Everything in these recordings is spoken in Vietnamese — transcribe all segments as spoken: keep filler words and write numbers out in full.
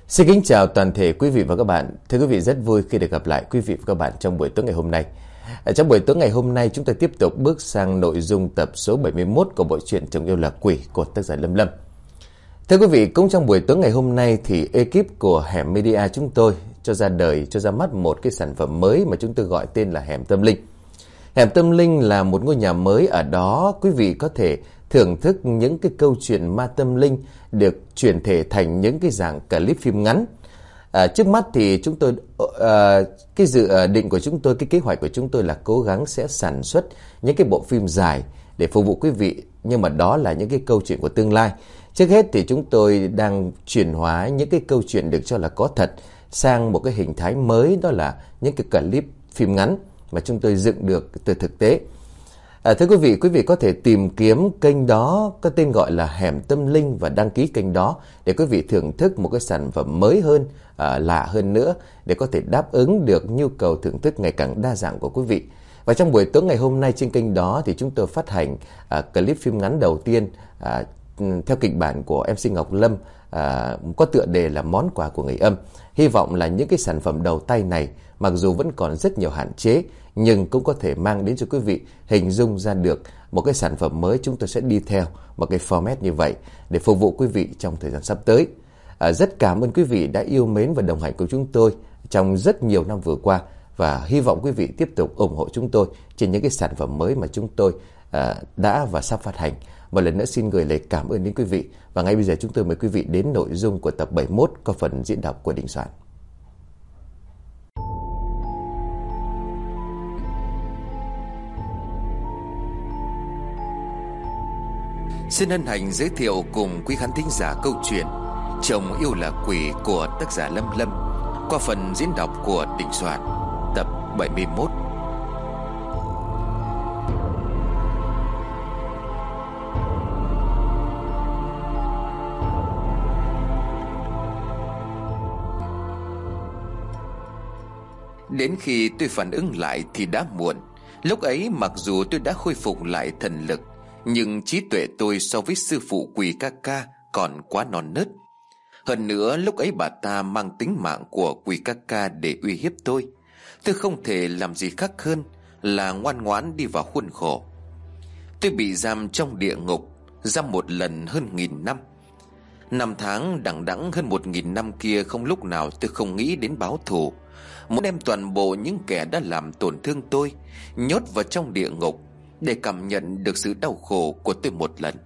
Xin kính chào toàn thể quý vị và các bạn. Thưa quý vị, rất vui khi được gặp lại quý vị và các bạn trong buổi tối ngày hôm nay. Ở trong buổi tối ngày hôm nay, chúng ta tiếp tục bước sang nội dung tập số bảy mươi mốt của bộ truyện Chồng Yêu Là Quỷ của tác giả Lâm Lâm. Thưa quý vị, cũng trong buổi tối ngày hôm nay thì ekip của Hẻm Media chúng tôi cho ra đời, cho ra mắt một cái sản phẩm mới mà chúng tôi gọi tên là Hẻm Tâm Linh. Hẻm Tâm Linh là một ngôi nhà mới, ở đó quý vị có thể thưởng thức những cái câu chuyện ma tâm linh được chuyển thể thành những cái dạng clip phim ngắn. À, trước mắt thì chúng tôi à, cái dự định của chúng tôi, cái kế hoạch của chúng tôi là cố gắng sẽ sản xuất những cái bộ phim dài để phục vụ quý vị, nhưng mà đó là những cái câu chuyện của tương lai. Trước hết thì chúng tôi đang chuyển hóa những cái câu chuyện được cho là có thật sang một cái hình thái mới, đó là những cái clip phim ngắn mà chúng tôi dựng được từ thực tế. À, thưa quý vị, quý vị có thể tìm kiếm kênh đó có tên gọi là Hẻm Tâm Linh và đăng ký kênh đó để quý vị thưởng thức một cái sản phẩm mới hơn, à, lạ hơn nữa, để có thể đáp ứng được nhu cầu thưởng thức ngày càng đa dạng của quý vị. Và trong buổi tối ngày hôm nay trên kênh đó thì chúng tôi phát hành à, clip phim ngắn đầu tiên à, theo kịch bản của em xê Ngọc Lâm, à, có tựa đề là Món Quà Của Người Âm. Hy vọng là những cái sản phẩm đầu tay này, mặc dù vẫn còn rất nhiều hạn chế, nhưng cũng có thể mang đến cho quý vị hình dung ra được một cái sản phẩm mới. Chúng tôi sẽ đi theo một cái format như vậy để phục vụ quý vị trong thời gian sắp tới. À, rất cảm ơn quý vị đã yêu mến và đồng hành cùng chúng tôi trong rất nhiều năm vừa qua, và hy vọng quý vị tiếp tục ủng hộ chúng tôi trên những cái sản phẩm mới mà chúng tôi à, đã và sắp phát hành. Một lần nữa xin gửi lời cảm ơn đến quý vị. Và ngay bây giờ chúng tôi mời quý vị đến nội dung của tập bảy mươi mốt có phần diễn đọc của Đình Soạn. Xin hân hạnh giới thiệu cùng quý khán thính giả câu chuyện Chồng Yêu Là Quỷ của tác giả Lâm Lâm qua phần diễn đọc của Đình Soạn, tập bảy mươi mốt. Đến khi tôi phản ứng lại thì đã muộn. Lúc ấy mặc dù tôi đã khôi phục lại thần lực, nhưng trí tuệ tôi so với sư phụ Quỷ ca ca còn quá non nớt. Hơn nữa lúc ấy bà ta mang tính mạng của Quỷ ca ca để uy hiếp tôi. Tôi không thể làm gì khác hơn là ngoan ngoãn đi vào khuôn khổ. Tôi bị giam trong địa ngục, giam một lần hơn nghìn năm. Năm tháng đằng đẵng hơn một nghìn năm kia, không lúc nào tôi không nghĩ đến báo thù, muốn đem toàn bộ những kẻ đã làm tổn thương tôi nhốt vào trong địa ngục để cảm nhận được sự đau khổ của tôi một lần.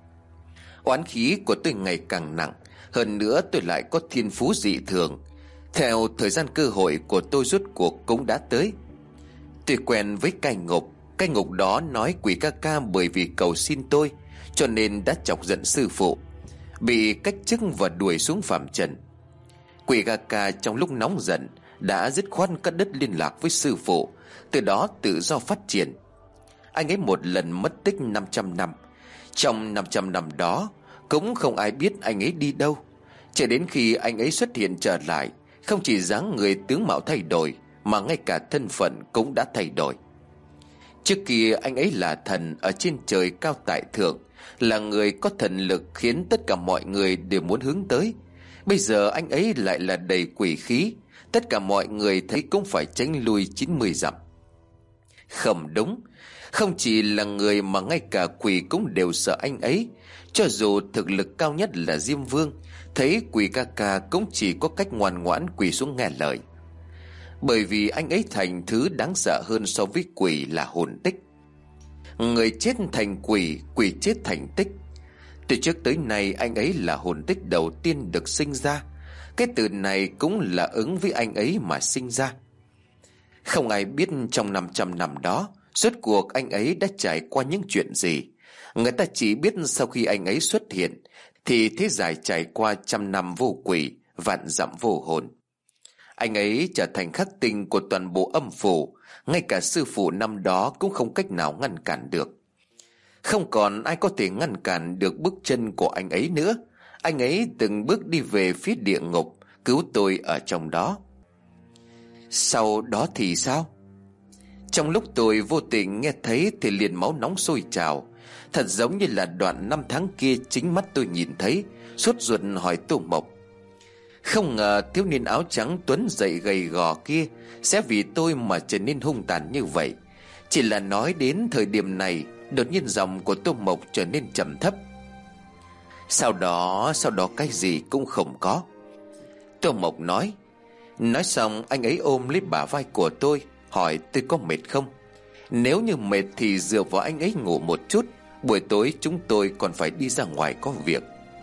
Oán khí của tôi ngày càng nặng, hơn nữa tôi lại có thiên phú dị thường. Theo thời gian, cơ hội của tôi rốt cuộc cũng đã tới. Tôi quen với cai ngục. Cai ngục đó nói Quỷ ca ca bởi vì cầu xin tôi cho nên đã chọc giận sư phụ, bị cách chức và đuổi xuống phàm trần. Quỷ ca ca trong lúc nóng giận đã dứt khoát cắt đứt liên lạc với sư phụ, từ đó tự do phát triển. Anh ấy một lần mất tích năm trăm năm. Trong năm trăm năm đó cũng không ai biết anh ấy đi đâu. Cho đến khi anh ấy xuất hiện trở lại, không chỉ dáng người tướng mạo thay đổi mà ngay cả thân phận cũng đã thay đổi. Trước kia anh ấy là thần ở trên trời cao tại thượng, là người có thần lực khiến tất cả mọi người đều muốn hướng tới. Bây giờ anh ấy lại là đầy quỷ khí, tất cả mọi người thấy cũng phải tránh lui chín mươi dặm. Không đúng, không chỉ là người mà ngay cả quỷ cũng đều sợ anh ấy. Cho dù thực lực cao nhất là Diêm Vương, thấy Quỷ ca ca cũng chỉ có cách ngoan ngoãn quỳ xuống nghe lời. Bởi vì anh ấy thành thứ đáng sợ hơn so với quỷ là hồn tích. Người chết thành quỷ, quỷ chết thành tích. Từ trước tới nay anh ấy là hồn tích đầu tiên được sinh ra. Cái từ này cũng là ứng với anh ấy mà sinh ra. Không ai biết trong năm trăm năm đó rốt cuộc anh ấy đã trải qua những chuyện gì. Người ta chỉ biết sau khi anh ấy xuất hiện thì thế giải trải qua trăm năm vô quỷ, vạn dặm vô hồn. Anh ấy trở thành khắc tinh của toàn bộ âm phủ, ngay cả sư phụ năm đó cũng không cách nào ngăn cản được. Không còn ai có thể ngăn cản được bước chân của anh ấy nữa. Anh ấy từng bước đi về phía địa ngục, cứu tôi ở trong đó. Sau đó thì sao? Trong lúc tôi vô tình nghe thấy thì liền máu nóng sôi trào. Thật giống như là đoạn năm tháng kia chính mắt tôi nhìn thấy. Sốt ruột hỏi Tô Mộc: Không ngờ thiếu niên áo trắng tuấn dậy gầy gò kia sẽ vì tôi mà trở nên hung tàn như vậy. Chỉ là nói đến thời điểm này, đột nhiên giọng của Tô Mộc trở nên trầm thấp. Sau đó, sau đó cái gì cũng không có. Tô Mộc nói. Nói xong anh ấy ôm lấy bả vai của tôi, hỏi tôi có mệt không. Nếu như mệt thì dựa vào anh ấy ngủ một chút, buổi tối chúng tôi còn phải đi ra ngoài có việc.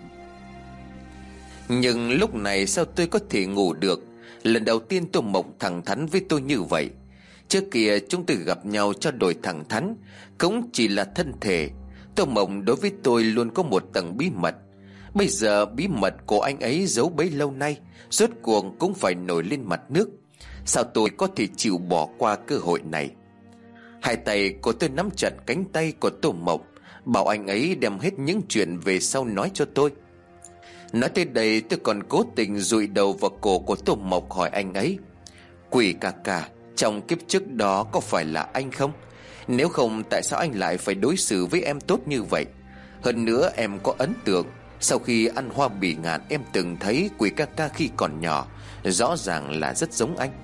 Nhưng lúc này sao tôi có thể ngủ được? Lần đầu tiên Tô Mộc thẳng thắn với tôi như vậy. Trước kia chúng tôi gặp nhau cho đổi thẳng thắn cũng chỉ là thân thể. Tô Mộc đối với tôi luôn có một tầng bí mật. Bây giờ bí mật của anh ấy giấu bấy lâu nay rốt cuộc cũng phải nổi lên mặt nước. Sao tôi có thể chịu bỏ qua cơ hội này? Hai tay của tôi nắm chặt cánh tay của Tô Mộc, bảo anh ấy đem hết những chuyện về sau nói cho tôi. Nói tới đây tôi còn cố tình dụi đầu vào cổ của Tô Mộc hỏi anh ấy. Quỷ ca ca, trong kiếp trước đó có phải là anh không? Nếu không tại sao anh lại phải đối xử với em tốt như vậy? Hơn nữa em có ấn tượng, sau khi ăn hoa bỉ ngạn em từng thấy quỷ ca ca khi còn nhỏ, rõ ràng là rất giống anh.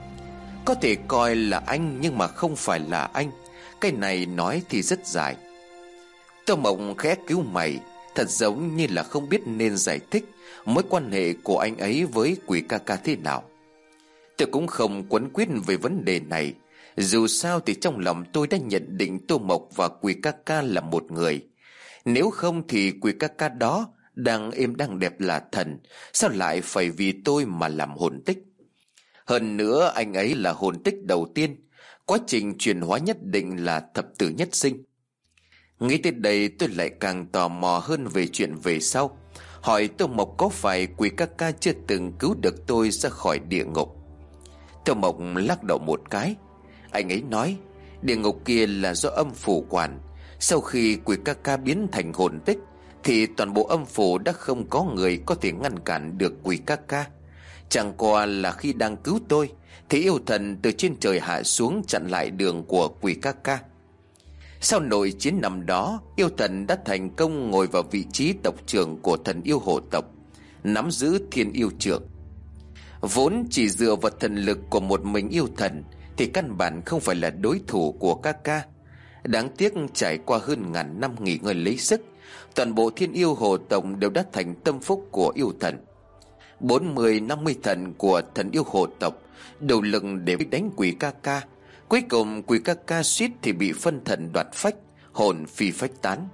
Có thể coi là anh nhưng mà không phải là anh. Cái này nói thì rất dài. Tô Mộc khẽ cứu mày, thật giống như là không biết nên giải thích mối quan hệ của anh ấy với quỷ ca ca thế nào. Tôi cũng không quấn quýt về vấn đề này. Dù sao thì trong lòng tôi đã nhận định Tô Mộc và quỷ ca ca là một người. Nếu không thì quỷ ca ca đó đang êm đang đẹp là thần, sao lại phải vì tôi mà làm hồn tích? Hơn nữa anh ấy là hồn tích đầu tiên, quá trình chuyển hóa nhất định là thập tử nhất sinh. Nghĩ tới đây tôi lại càng tò mò hơn về chuyện về sau, hỏi Tô Mộc có phải quỷ ca ca chưa từng cứu được tôi ra khỏi địa ngục. Tô Mộc lắc đầu một cái. Anh ấy nói địa ngục kia là do âm phủ quản. Sau khi quỷ ca ca biến thành hồn tích thì toàn bộ âm phủ đã không có người có thể ngăn cản được quỷ ca ca. Chẳng qua là khi đang cứu tôi thì yêu thần từ trên trời hạ xuống chặn lại đường của quỷ ca ca. Sau nội chiến năm đó, yêu thần đã thành công ngồi vào vị trí tộc trưởng của thần yêu hộ tộc, nắm giữ thiên yêu trưởng. Vốn chỉ dựa vào thần lực của một mình yêu thần thì căn bản không phải là đối thủ của ca ca. Đáng tiếc trải qua hơn ngàn năm nghỉ ngơi lấy sức, toàn bộ thiên yêu hộ tộc đều đã thành tâm phúc của yêu thần. Bốn mươi năm mươi thần của thần yêu hộ tộc đầu lực để đánh quỷ ca ca. Cuối cùng quỷ ca ca suýt thì bị phân thần đoạt phách, hồn phi phách tán.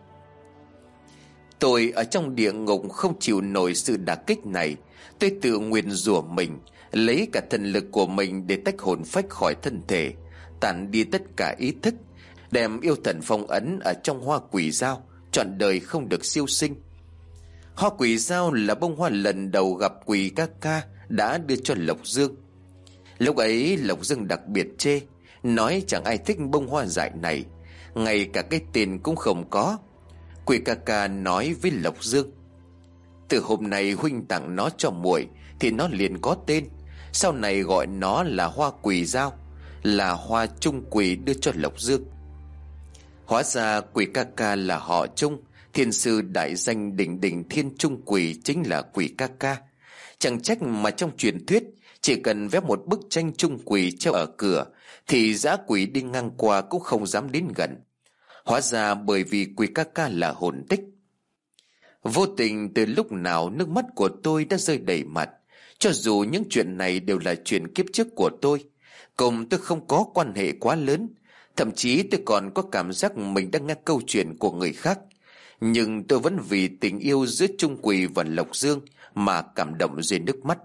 Tôi ở trong địa ngục không chịu nổi sự đả kích này. Tôi tự nguyền rủa mình, lấy cả thần lực của mình để tách hồn phách khỏi thân thể, tản đi tất cả ý thức, đem yêu thần phong ấn ở trong hoa quỷ dao, trọn đời không được siêu sinh. Hoa quỷ dao là bông hoa lần đầu gặp quỷ ca ca đã đưa cho Lộc Dương. Lúc ấy Lộc Dương đặc biệt chê, nói chẳng ai thích bông hoa dại này, ngay cả cái tên cũng không có. Quỷ ca ca nói với Lộc Dương, từ hôm nay huynh tặng nó cho muội thì nó liền có tên, sau này gọi nó là hoa quỷ dao, là hoa trung quỷ đưa cho Lộc Dương. Hóa ra quỷ ca ca là họ Trung, thiên sư đại danh đỉnh đỉnh thiên trung quỷ chính là quỷ ca ca. Chẳng trách mà trong truyền thuyết chỉ cần vẽ một bức tranh trung quỷ treo ở cửa thì dã quỷ đi ngang qua cũng không dám đến gần. Hóa ra bởi vì quỷ ca ca là hồn tích. Vô tình từ lúc nào nước mắt của tôi đã rơi đầy mặt. Cho dù những chuyện này đều là chuyện kiếp trước của tôi, cùng tôi không có quan hệ quá lớn, thậm chí tôi còn có cảm giác mình đang nghe câu chuyện của người khác, nhưng tôi vẫn vì tình yêu giữa Trung Quỳ và Lộc Dương mà cảm động rơi nước mắt.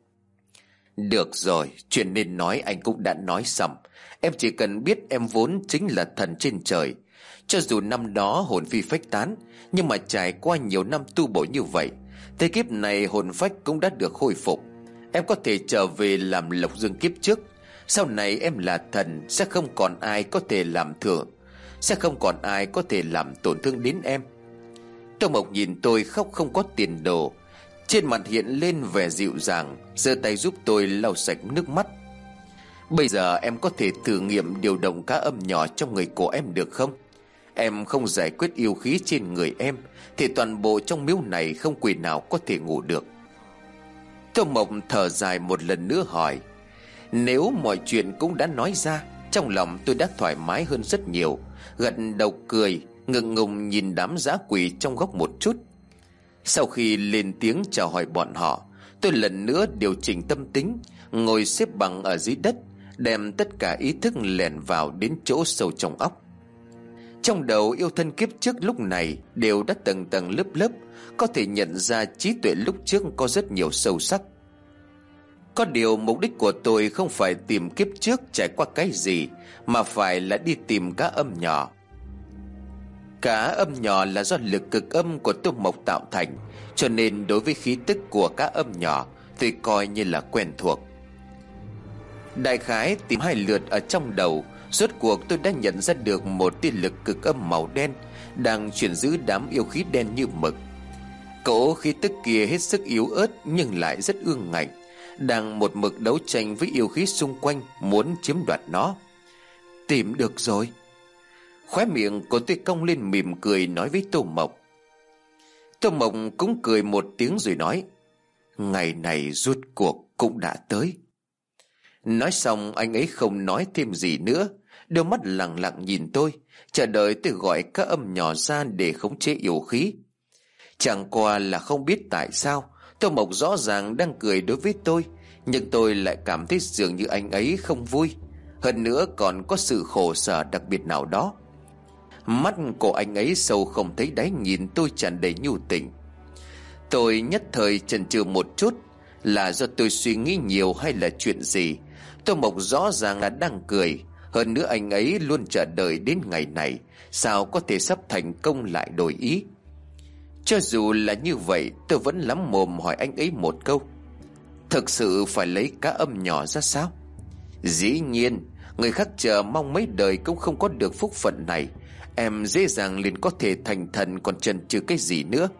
Được rồi, chuyện nên nói anh cũng đã nói xong. Em chỉ cần biết em vốn chính là thần trên trời. Cho dù năm đó hồn phi phách tán, nhưng mà trải qua nhiều năm tu bổ như vậy, thế kiếp này hồn phách cũng đã được khôi phục. Em có thể trở về làm Lộc Dương kiếp trước. Sau này em là thần, sẽ không còn ai có thể làm thương, sẽ không còn ai có thể làm tổn thương đến em. Tô Mộc nhìn tôi khóc không có tiền đồ, trên mặt hiện lên vẻ dịu dàng, giơ tay giúp tôi lau sạch nước mắt. Bây giờ em có thể thử nghiệm điều động cá âm nhỏ trong người của em được không? Em không giải quyết yêu khí trên người em thì toàn bộ trong miếu này không quỷ nào có thể ngủ được. Tô Mộc thở dài một lần nữa hỏi: Nếu mọi chuyện cũng đã nói ra, trong lòng tôi đã thoải mái hơn rất nhiều. Gật đầu cười, ngượng ngùng nhìn đám dã quỷ trong góc một chút. Sau khi lên tiếng chào hỏi bọn họ, tôi lần nữa điều chỉnh tâm tính, ngồi xếp bằng ở dưới đất, đem tất cả ý thức lẻn vào đến chỗ sâu trong óc. Trong đầu yêu thân kiếp trước lúc này đều đã tầng tầng lớp lớp, có thể nhận ra trí tuệ lúc trước có rất nhiều sâu sắc. Có điều mục đích của tôi không phải tìm kiếp trước trải qua cái gì, mà phải là đi tìm cá âm nhỏ. Cá âm nhỏ là do lực cực âm của Tô Mộc tạo thành, cho nên đối với khí tức của cá âm nhỏ tôi coi như là quen thuộc. Đại khái tìm hai lượt ở trong đầu, rốt cuộc tôi đã nhận ra được một tia lực cực âm màu đen đang chuyển giữ đám yêu khí đen như mực. Cỗ khí tức kia hết sức yếu ớt nhưng lại rất ương ngạnh, đang một mực đấu tranh với yêu khí xung quanh, muốn chiếm đoạt nó. Tìm được rồi. Khóe miệng của tôi cong lên mỉm cười nói với Tô Mộc. Tô Mộc cũng cười một tiếng rồi nói: Ngày này rốt cuộc cũng đã tới. Nói xong anh ấy không nói thêm gì nữa, đôi mắt lặng lặng nhìn tôi, chờ đợi tôi gọi các âm nhỏ ra để khống chế yêu khí. Chẳng qua là không biết tại sao Tô Mộc rõ ràng đang cười đối với tôi, nhưng tôi lại cảm thấy dường như anh ấy không vui. Hơn nữa còn có sự khổ sở đặc biệt nào đó. Mắt của anh ấy sâu không thấy đáy, nhìn tôi tràn đầy nhu tình. Tôi nhất thời chần chừ một chút, là do tôi suy nghĩ nhiều hay là chuyện gì? Tô Mộc rõ ràng là đang cười. Hơn nữa anh ấy luôn chờ đợi đến ngày này, sao có thể sắp thành công lại đổi ý? Cho dù là như vậy, tôi vẫn lắm mồm hỏi anh ấy một câu: Thực sự phải lấy cá âm nhỏ ra sao? Dĩ nhiên, người khác chờ mong mấy đời cũng không có được phúc phận này. Em dễ dàng liền có thể thành thần, còn chần chừ cái gì nữa?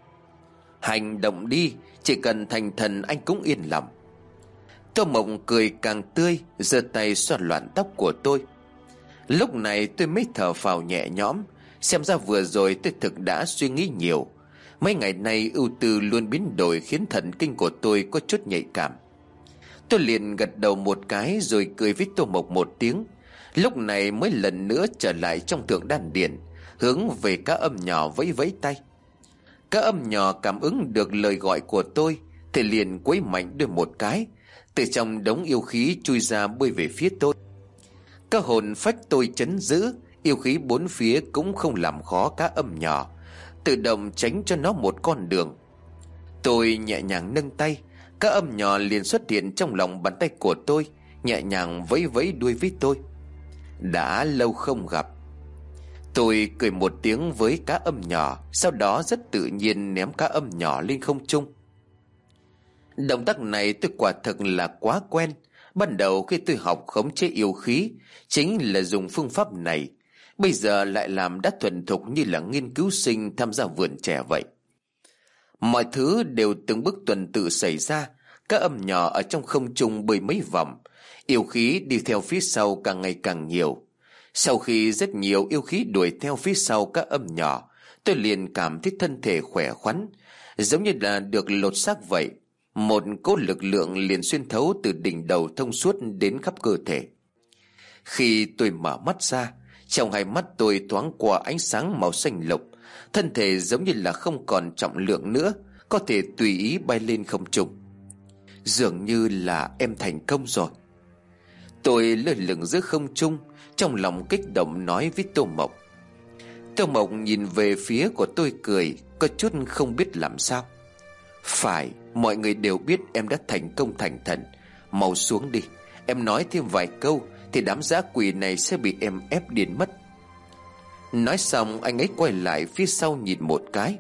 Hành động đi, chỉ cần thành thần anh cũng yên lòng. Tô Mộc cười càng tươi, giơ tay xoa loạn tóc của tôi. Lúc này tôi mới thở phào nhẹ nhõm. Xem ra vừa rồi tôi thực đã suy nghĩ nhiều. Mấy ngày nay ưu tư luôn biến đổi khiến thần kinh của tôi có chút nhạy cảm. Tôi liền gật đầu một cái rồi cười với Tô Mộc một tiếng. Lúc này mới lần nữa trở lại trong thượng đan điển, hướng về cá âm nhỏ vẫy vẫy tay. Cá âm nhỏ cảm ứng được lời gọi của tôi thì liền quấy mạnh đôi một cái, từ trong đống yêu khí chui ra bơi về phía tôi. Cả hồn phách tôi chấn giữ, yêu khí bốn phía cũng không làm khó cá âm nhỏ, tự động tránh cho nó một con đường. Tôi nhẹ nhàng nâng tay, cá âm nhỏ liền xuất hiện trong lòng bàn tay của tôi, nhẹ nhàng vẫy vẫy đuôi với tôi. Đã lâu không gặp. Tôi cười một tiếng với cá âm nhỏ, sau đó rất tự nhiên ném cá âm nhỏ lên không trung. Động tác này tôi quả thực là quá quen. Ban đầu khi tôi học khống chế yêu khí chính là dùng phương pháp này, bây giờ lại làm đã thuần thục như là nghiên cứu sinh tham gia vườn trẻ vậy. Mọi thứ đều từng bước tuần tự xảy ra. Các âm nhỏ ở trong không trung bơi mấy vòng, yêu khí đi theo phía sau càng ngày càng nhiều. Sau khi rất nhiều yêu khí đuổi theo phía sau các âm nhỏ, tôi liền cảm thấy thân thể khỏe khoắn, giống như là được lột xác vậy. Một cỗ lực lượng liền xuyên thấu từ đỉnh đầu thông suốt đến khắp cơ thể. Khi tôi mở mắt ra, trong hai mắt tôi thoáng qua ánh sáng màu xanh lục, thân thể giống như là không còn trọng lượng nữa, có thể tùy ý bay lên không trung. Dường như là em thành công rồi. Tôi lơ lửng giữa không trung, trong lòng kích động nói với Tô Mộc. Tô Mộc nhìn về phía của tôi cười, có chút không biết làm sao. Phải, mọi người đều biết em đã thành công thành thần. Mau xuống đi, em nói thêm vài câu thì đám dã quỷ này sẽ bị em ép điên mất. Nói xong anh ấy quay lại phía sau nhìn một cái.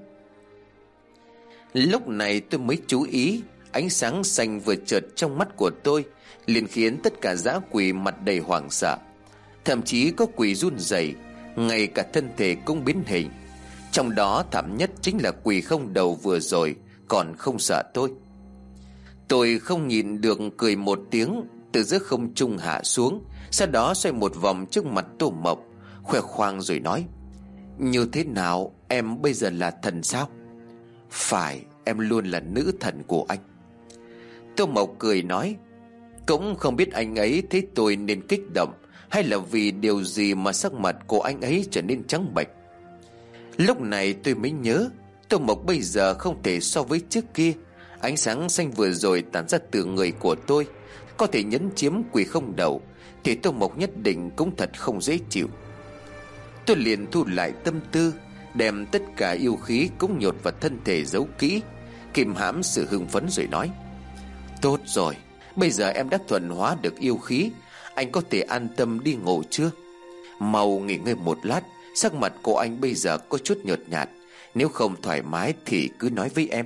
Lúc này tôi mới chú ý, ánh sáng xanh vừa chợt trong mắt của tôi liền khiến tất cả dã quỷ mặt đầy hoảng sợ. Thậm chí có quỷ run rẩy, ngay cả thân thể cũng biến hình. Trong đó thảm nhất chính là quỷ không đầu vừa rồi còn không sợ tôi. Tôi không nhịn được cười một tiếng, từ giữa không trung hạ xuống, sau đó xoay một vòng trước mặt Tô Mộc, khoe khoang rồi nói: Như thế nào, em bây giờ là thần sao? Phải, em luôn là nữ thần của anh. Tô Mộc cười nói: Cũng không biết anh ấy thấy tôi nên kích động, hay là vì điều gì mà sắc mặt của anh ấy trở nên trắng bệch. Lúc này tôi mới nhớ, Tô Mộc bây giờ không thể so với trước kia. Ánh sáng xanh vừa rồi tản ra từ người của tôi có thể nhấn chiếm quỷ không đầu, thì Tô Mộc nhất định cũng thật không dễ chịu. Tôi liền thu lại tâm tư, đem tất cả yêu khí cũng nhột vào thân thể giấu kỹ, kìm hãm sự hưng phấn rồi nói: Tốt rồi, bây giờ em đã thuần hóa được yêu khí, anh có thể an tâm đi ngủ chưa? Mau nghỉ ngơi một lát, sắc mặt của anh bây giờ có chút nhợt nhạt, nếu không thoải mái thì cứ nói với em.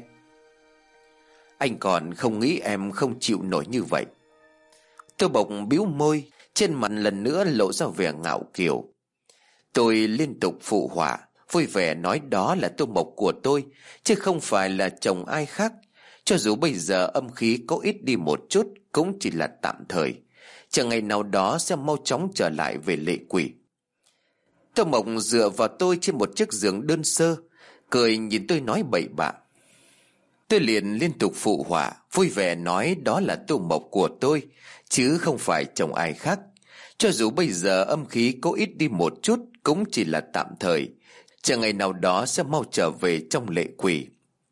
Anh còn không nghĩ em không chịu nổi như vậy. Tô Mộc bĩu môi, trên mặt lần nữa lộ ra vẻ ngạo kiều. Tôi liên tục phụ họa, vui vẻ nói đó là Tô Mộc của tôi, chứ không phải là chồng ai khác. Cho dù bây giờ âm khí có ít đi một chút, cũng chỉ là tạm thời, chờ ngày nào đó sẽ mau chóng trở lại về lệ quỷ. Tô Mộc dựa vào tôi trên một chiếc giường đơn sơ, cười nhìn tôi nói bậy bạ. Tôi liền liên tục phụ họa, vui vẻ nói đó là Tô Mộc của tôi, chứ không phải chồng ai khác. Cho dù bây giờ âm khí có ít đi một chút, cũng chỉ là tạm thời, chờ ngày nào đó sẽ mau trở về trong lệ quỷ.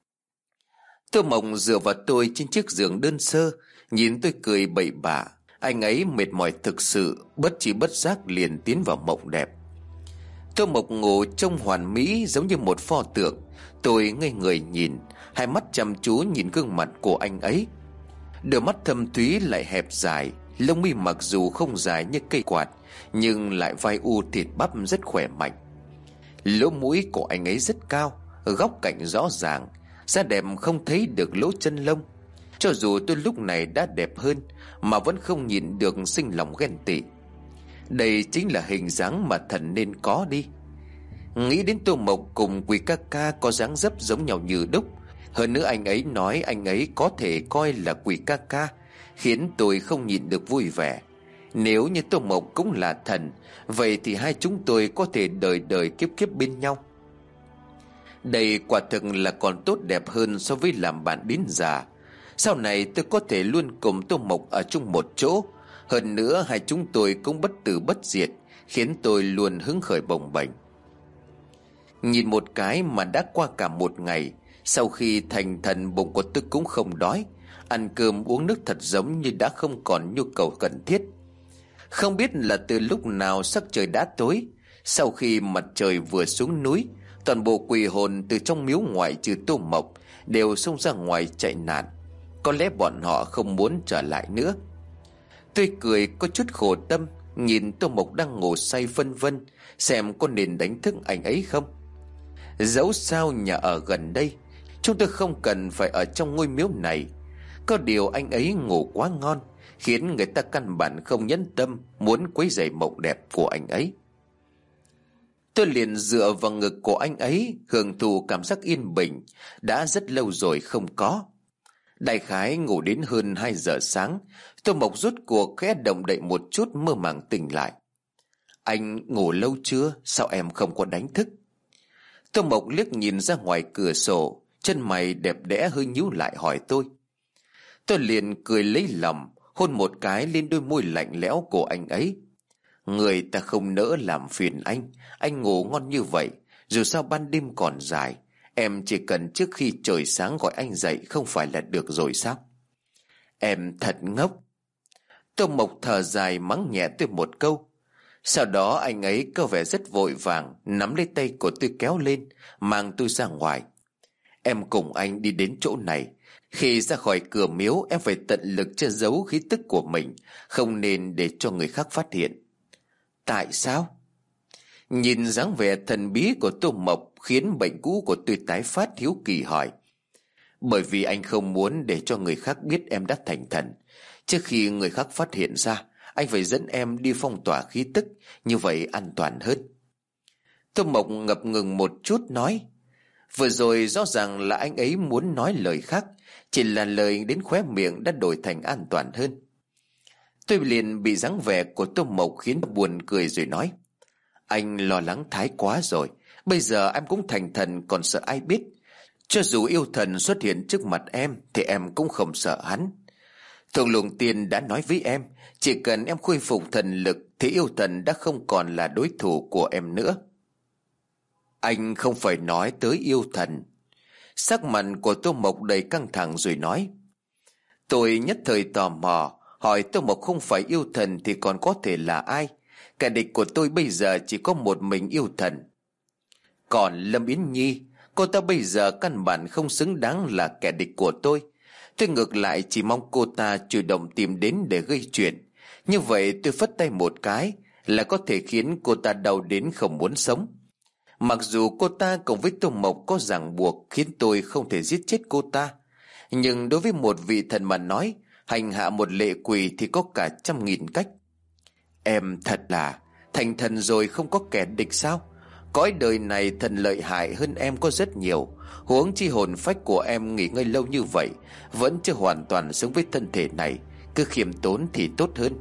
Tô Mộc dựa vào tôi trên chiếc giường đơn sơ, nhìn tôi cười bậy bạ. Anh ấy mệt mỏi thực sự, bất chi bất giác liền tiến vào mộng đẹp. Tô Mộc ngủ trông hoàn mỹ giống như một pho tượng. Tôi ngây người nhìn, hai mắt chăm chú nhìn gương mặt của anh ấy. Đôi mắt thâm thúy lại hẹp dài, lông mi mặc dù không dài như cây quạt, nhưng lại vai u thịt bắp rất khỏe mạnh. Lỗ mũi của anh ấy rất cao, góc cạnh rõ ràng, da đẹp không thấy được lỗ chân lông. Cho dù tôi lúc này đã đẹp hơn, mà vẫn không nhịn được sinh lòng ghen tị. Đây chính là hình dáng mà thần nên có đi. Nghĩ đến Tô Mộc cùng Quỷ ca ca có dáng dấp giống nhau như đúc, hơn nữa anh ấy nói anh ấy có thể coi là Quỷ ca ca, khiến tôi không nhịn được vui vẻ. Nếu như Tô Mộc cũng là thần, vậy thì hai chúng tôi có thể đời đời kiếp kiếp bên nhau. Đây quả thực là còn tốt đẹp hơn so với làm bạn đến già. Sau này tôi có thể luôn cùng Tô Mộc ở chung một chỗ. Hơn nữa hai chúng tôi cũng bất tử bất diệt, khiến tôi luôn hứng khởi bồng bềnh. Nhìn một cái mà đã qua cả một ngày. Sau khi thành thần, bụng của tôi cũng không đói, ăn cơm uống nước thật giống như đã không còn nhu cầu cần thiết. Không biết là từ lúc nào sắc trời đã tối. Sau khi mặt trời vừa xuống núi, toàn bộ quỷ hồn từ trong miếu ngoại trừ Tô Mộc đều xông ra ngoài chạy nạn. Có lẽ bọn họ không muốn trở lại nữa. Tôi cười có chút khổ tâm, nhìn Tô Mộc đang ngủ say phân vân, xem có nên đánh thức anh ấy không. Dẫu sao nhà ở gần đây, chúng tôi không cần phải ở trong ngôi miếu này. Có điều anh ấy ngủ quá ngon, khiến người ta căn bản không nhẫn tâm muốn quấy rầy mộng đẹp của anh ấy. Tôi liền dựa vào ngực của anh ấy, hưởng thụ cảm giác yên bình đã rất lâu rồi không có. Đại khái ngủ đến hơn hai giờ sáng, Tô Mộc rút cuộc khẽ động đậy một chút, mơ màng tỉnh lại. Anh ngủ lâu chưa? Sao em không có đánh thức? Tô Mộc liếc nhìn ra ngoài cửa sổ, chân mày đẹp đẽ hơi nhíu lại hỏi tôi. Tôi liền cười lấy lòng, hôn một cái lên đôi môi lạnh lẽo của anh ấy. Người ta không nỡ làm phiền anh, anh ngủ ngon như vậy, dù sao ban đêm còn dài, em chỉ cần trước khi trời sáng gọi anh dậy không phải là được rồi sao? Em thật ngốc. Tô Mộc thở dài mắng nhẹ tôi một câu. Sau đó anh ấy có vẻ rất vội vàng, nắm lấy tay của tôi kéo lên, mang tôi ra ngoài. Em cùng anh đi đến chỗ này. Khi ra khỏi cửa miếu, em phải tận lực che giấu khí tức của mình, không nên để cho người khác phát hiện. Tại sao? Nhìn dáng vẻ thần bí của Tô Mộc khiến bệnh cũ của tôi tái phát, hiếu kỳ hỏi. Bởi vì anh không muốn để cho người khác biết em đã thành thần. Trước khi người khác phát hiện ra, anh phải dẫn em đi phong tỏa khí tức, như vậy an toàn hơn. Tô Mộc ngập ngừng một chút nói. Vừa rồi rõ ràng là anh ấy muốn nói lời khác, chỉ là lời đến khóe miệng đã đổi thành an toàn hơn. Tôi liền bị dáng vẻ của Tô Mộc khiến buồn cười rồi nói. Anh lo lắng thái quá rồi, bây giờ em cũng thành thần còn sợ ai biết. Cho dù yêu thần xuất hiện trước mặt em thì em cũng không sợ hắn. Thượng Luồng Tiên đã nói với em, chỉ cần em khôi phục thần lực thì yêu thần đã không còn là đối thủ của em nữa. Anh không phải nói tới yêu thần. Sắc mặt của Tô Mộc đầy căng thẳng rồi nói. Tôi nhất thời tò mò, hỏi Tô Mộc không phải yêu thần thì còn có thể là ai? Kẻ địch của tôi bây giờ chỉ có một mình yêu thần. Còn Lâm Yến Nhi, cô ta bây giờ căn bản không xứng đáng là kẻ địch của tôi. Tôi ngược lại chỉ mong cô ta chủ động tìm đến để gây chuyện. Như vậy tôi phất tay một cái là có thể khiến cô ta đau đến không muốn sống. Mặc dù cô ta cùng với Tô Mộc có ràng buộc khiến tôi không thể giết chết cô ta, nhưng đối với một vị thần mà nói, hành hạ một lệ quỷ thì có cả trăm nghìn cách. Em thật là thành thần rồi không có kẻ địch sao? Cõi đời này thần lợi hại hơn em có rất nhiều. Huống chi hồn phách của em nghỉ ngơi lâu như vậy vẫn chưa hoàn toàn xứng với thân thể này, cứ khiêm tốn thì tốt hơn.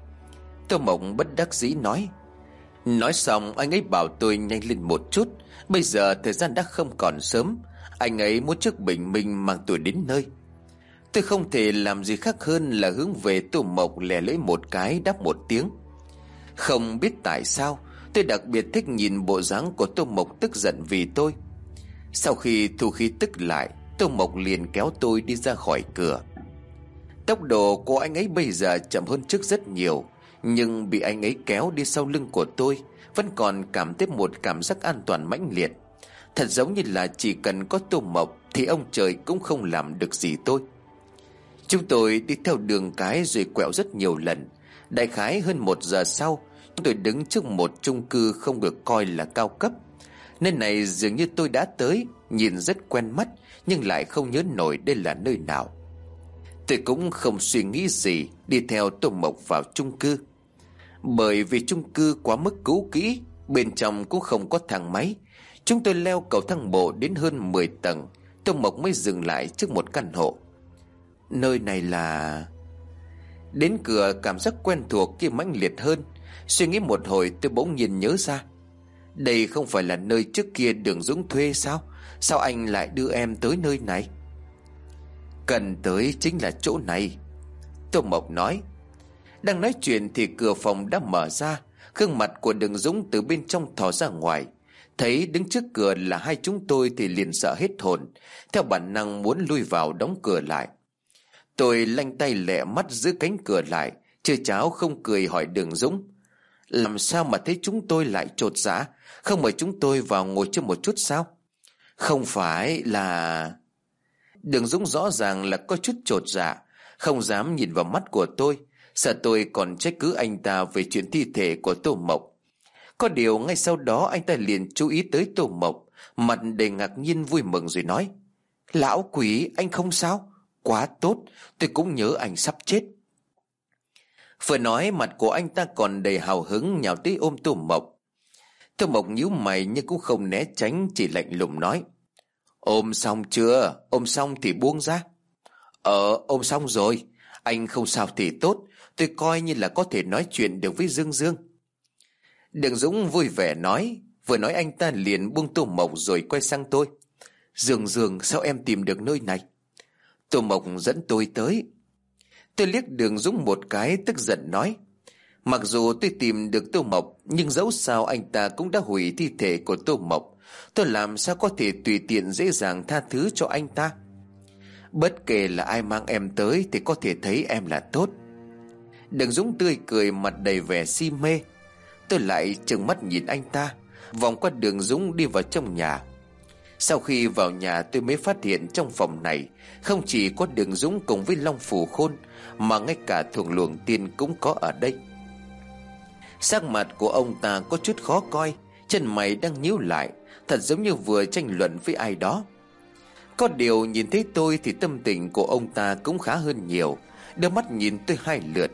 Tô Mộc bất đắc dĩ nói. Nói xong anh ấy bảo tôi nhanh lên một chút. Bây giờ thời gian đã không còn sớm. Anh ấy muốn trước bình minh mang tôi đến nơi. Tôi không thể làm gì khác hơn là hướng về Tô Mộc lè lưỡi một cái đáp một tiếng. Không biết tại sao tôi đặc biệt thích nhìn bộ dáng của Tô Mộc tức giận vì tôi. Sau khi thu khí tức lại, Tô Mộc liền kéo tôi đi ra khỏi cửa. Tốc độ của anh ấy bây giờ chậm hơn trước rất nhiều, nhưng bị anh ấy kéo đi sau lưng của tôi vẫn còn cảm thấy một cảm giác an toàn mãnh liệt. Thật giống như là chỉ cần có Tô Mộc thì ông trời cũng không làm được gì tôi. Chúng tôi đi theo đường cái rồi quẹo rất nhiều lần. Đại khái hơn một giờ sau, chúng tôi đứng trước một chung cư không được coi là cao cấp. Nơi này dường như tôi đã tới, nhìn rất quen mắt nhưng lại không nhớ nổi đây là nơi nào. Tôi cũng không suy nghĩ gì đi theo Tô Mộc vào chung cư. Bởi vì chung cư quá mức cũ kỹ, bên trong cũng không có thang máy. Chúng tôi leo cầu thang bộ đến hơn mười tầng, Tô Mộc mới dừng lại trước một căn hộ. Nơi này là... Đến cửa cảm giác quen thuộc kia mãnh liệt hơn. Suy nghĩ một hồi tôi bỗng nhiên nhớ ra, đây không phải là nơi trước kia Đường Dũng thuê sao? Sao anh lại đưa em tới nơi này? Cần tới chính là chỗ này, Tô Mộc nói. Đang nói chuyện thì cửa phòng đã mở ra. Gương mặt của Đường Dũng từ bên trong thò ra ngoài. Thấy đứng trước cửa là hai chúng tôi thì liền sợ hết hồn, theo bản năng muốn lui vào đóng cửa lại. Tôi lanh tay lẹ mắt giữ cánh cửa lại, chơi cháo không cười hỏi Đường Dũng, làm sao mà thấy chúng tôi lại chột dạ, không mời chúng tôi vào ngồi chơi một chút sao? Không phải là... Đường Dũng rõ ràng là có chút chột dạ, không dám nhìn vào mắt của tôi, sợ tôi còn trách cứ anh ta về chuyện thi thể của Tô Mộc. Có điều ngay sau đó anh ta liền chú ý tới Tô Mộc, mặt đầy ngạc nhiên vui mừng rồi nói, lão quỷ, anh không sao? Quá tốt, tôi cũng nhớ anh sắp chết. Vừa nói mặt của anh ta còn đầy hào hứng nhào tới ôm Tô Mộc. Tô Mộc nhíu mày nhưng cũng không né tránh, chỉ lạnh lùng nói, ôm xong chưa? Ôm xong thì buông ra. Ờ, ôm xong rồi. Anh không sao thì tốt, tôi coi như là có thể nói chuyện được với Dương Dương. Đường Dũng vui vẻ nói. Vừa nói anh ta liền buông Tô Mộc rồi quay sang tôi. Dương Dương, sao em tìm được nơi này? Tô Mộc dẫn tôi tới. Tôi liếc Đường Dũng một cái tức giận nói, mặc dù tôi tìm được Tô Mộc, nhưng dẫu sao anh ta cũng đã hủy thi thể của Tô Mộc. Tôi làm sao có thể tùy tiện dễ dàng tha thứ cho anh ta? Bất kể là ai mang em tới thì có thể thấy em là tốt. Đường Dũng tươi cười, mặt đầy vẻ si mê. Tôi lại trừng mắt nhìn anh ta, vòng qua Đường Dũng đi vào trong nhà. Sau khi vào nhà tôi mới phát hiện trong phòng này không chỉ có Đường Dũng cùng với Long Phù Khôn, mà ngay cả Thượng Luồng Tiên cũng có ở đây. Sắc mặt của ông ta có chút khó coi, chân mày đang nhíu lại, thật giống như vừa tranh luận với ai đó. Có điều nhìn thấy tôi thì tâm tình của ông ta cũng khá hơn nhiều, đưa mắt nhìn tôi hai lượt.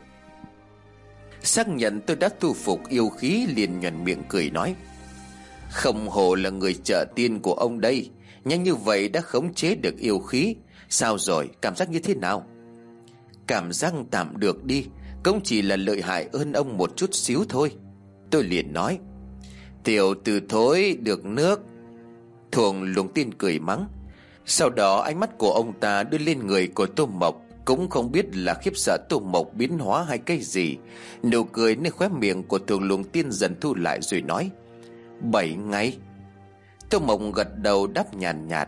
Xác nhận tôi đã thu phục yêu khí, liền nhoẻn miệng cười nói, không hổ là người trợ tiên của ông đây, nhanh như vậy đã khống chế được yêu khí. Sao rồi, cảm giác như thế nào? Cảm giác tạm được đi, cũng chỉ là lợi hại hơn ông một chút xíu thôi. Tôi liền nói, tiểu tử thối được nước. Thượng Luồng Tiên cười mắng. Sau đó ánh mắt của ông ta đưa lên người của Tô Mộc, Cũng không biết là khiếp sợ Tô Mộc biến hóa hay cái gì. Nụ cười nơi khóe miệng của Thường Luồng Tiên dần thu lại rồi nói: Bảy ngày. Tô Mộc gật đầu đáp nhàn nhạt, nhạt.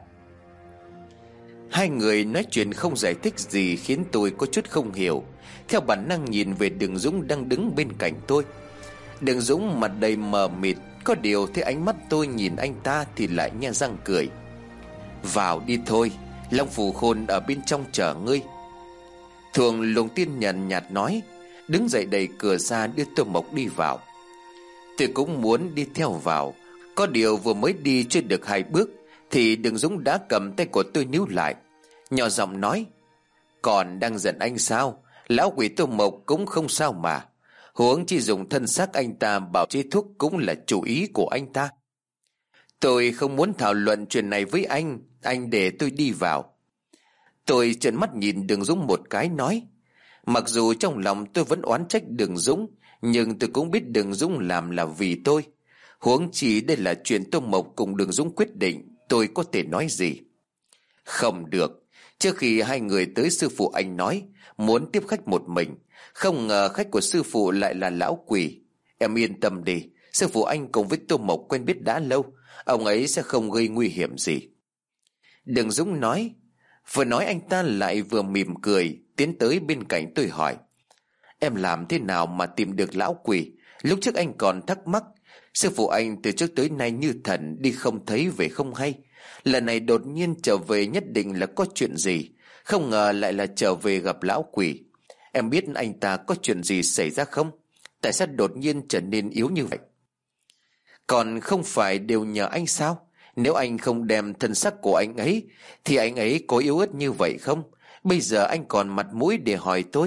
Hai người nói chuyện không giải thích gì khiến tôi có chút không hiểu. Theo bản năng nhìn về Đường Dũng đang đứng bên cạnh tôi. Đường Dũng mặt đầy mờ mịt, có điều thấy ánh mắt tôi nhìn anh ta thì lại nhe răng cười. Vào đi thôi, Long Phù Khôn ở bên trong chờ ngươi. Thường Luồng Tiên nhàn nhạt nói, đứng dậy đẩy cửa ra đưa Tô Mộc đi vào. Tôi cũng muốn đi theo vào, có điều vừa mới đi chưa được hai bước thì Đường Dũng đã cầm tay của tôi níu lại, nhỏ giọng nói: Còn đang giận anh sao? Lão quỷ Tô Mộc cũng không sao mà. Huống chi dùng thân xác anh ta bảo chế thuốc cũng là chủ ý của anh ta. Tôi không muốn thảo luận chuyện này với anh, anh để tôi đi vào. Tôi trợn mắt nhìn Đường Dũng một cái nói: Mặc dù trong lòng tôi vẫn oán trách Đường Dũng, nhưng tôi cũng biết Đường Dũng làm là vì tôi. Huống chi đây là chuyện Tô Mộc cùng Đường Dũng quyết định, tôi có thể nói gì? Không được. Trước khi hai người tới, sư phụ anh nói muốn tiếp khách một mình. Không ngờ khách của sư phụ lại là lão quỷ. Em yên tâm đi, sư phụ anh cùng với Tô Mộc quen biết đã lâu, ông ấy sẽ không gây nguy hiểm gì. Đường Dũng nói. Vừa nói anh ta lại vừa mỉm cười, tiến tới bên cạnh tôi hỏi: Em làm thế nào mà tìm được lão quỷ? Lúc trước anh còn thắc mắc, sư phụ anh từ trước tới nay như thần, đi không thấy về không hay. Lần này đột nhiên trở về nhất định là có chuyện gì. Không ngờ lại là trở về gặp lão quỷ. Em biết anh ta có chuyện gì xảy ra không? Tại sao đột nhiên trở nên yếu như vậy? Còn không phải đều nhờ anh sao? Nếu anh không đem thân xác của anh ấy thì anh ấy có yếu ớt như vậy không? Bây giờ anh còn mặt mũi để hỏi tôi?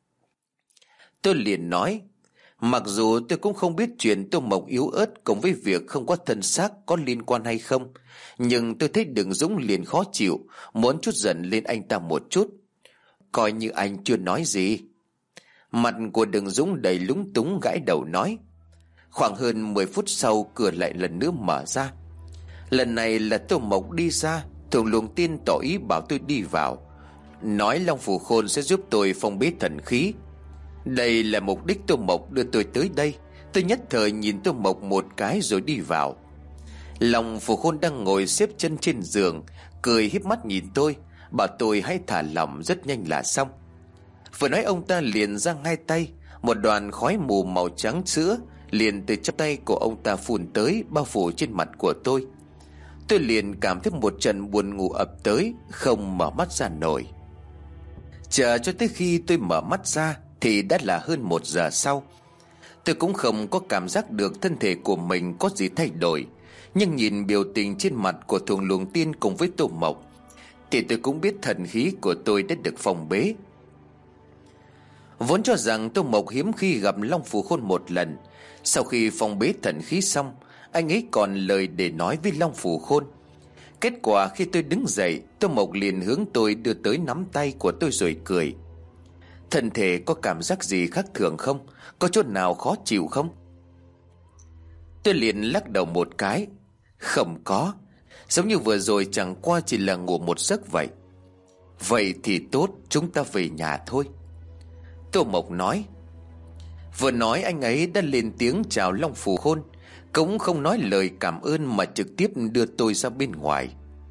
Tôi liền nói: Mặc dù tôi cũng không biết chuyện Tô Mộc yếu ớt cùng với việc không có thân xác có liên quan hay không, nhưng tôi thấy Đường Dũng liền khó chịu, muốn trút giận lên anh ta một chút. Coi như anh chưa nói gì. Mặt của Đường Dũng đầy lúng túng, gãi đầu nói. Khoảng hơn mười phút sau, cửa lại lần nữa mở ra. Lần này là Tô Mộc đi ra. Thường Luồng Tiên tỏ ý bảo tôi đi vào, nói Long Phù Khôn sẽ giúp tôi phong bế thần khí. Đây là mục đích Tô Mộc đưa tôi tới đây. Tôi nhất thời nhìn Tô Mộc một cái rồi đi vào. Long Phù Khôn đang ngồi xếp chân trên giường, cười híp mắt nhìn tôi, bảo tôi hãy thả lỏng, rất nhanh là xong. Vừa nói ông ta liền giang hai tay, một đoàn khói mù màu trắng sữa liền từ trong tay của ông ta phun tới, bao phủ trên mặt của tôi. Tôi liền cảm thấy một trận buồn ngủ ập tới, không mở mắt ra nổi. Chờ cho tới khi tôi mở mắt ra thì đã là hơn một giờ sau. Tôi cũng không có cảm giác được thân thể của mình có gì thay đổi, nhưng nhìn biểu tình trên mặt của Thường Luồng Tiên cùng với Tô Mộc thì tôi cũng biết thần khí của tôi đã được phong bế. Vốn cho rằng Tô Mộc hiếm khi gặp Long Phù Khôn một lần. Sau khi phong bế thần khí xong, anh ấy còn lời để nói với Long Phù Khôn. Kết quả khi tôi đứng dậy, Tô Mộc liền hướng tôi đưa tới nắm tay của tôi rồi cười. Thân thể có cảm giác gì khác thường không? Có chỗ nào khó chịu không? Tôi liền lắc đầu một cái. Không có. Giống như vừa rồi chẳng qua chỉ là ngủ một giấc vậy. Vậy thì tốt, chúng ta về nhà thôi, Tô Mộc nói. Vừa nói anh ấy đã lên tiếng chào Long Phù Khôn, cũng không nói lời cảm ơn mà trực tiếp đưa tôi ra bên ngoài.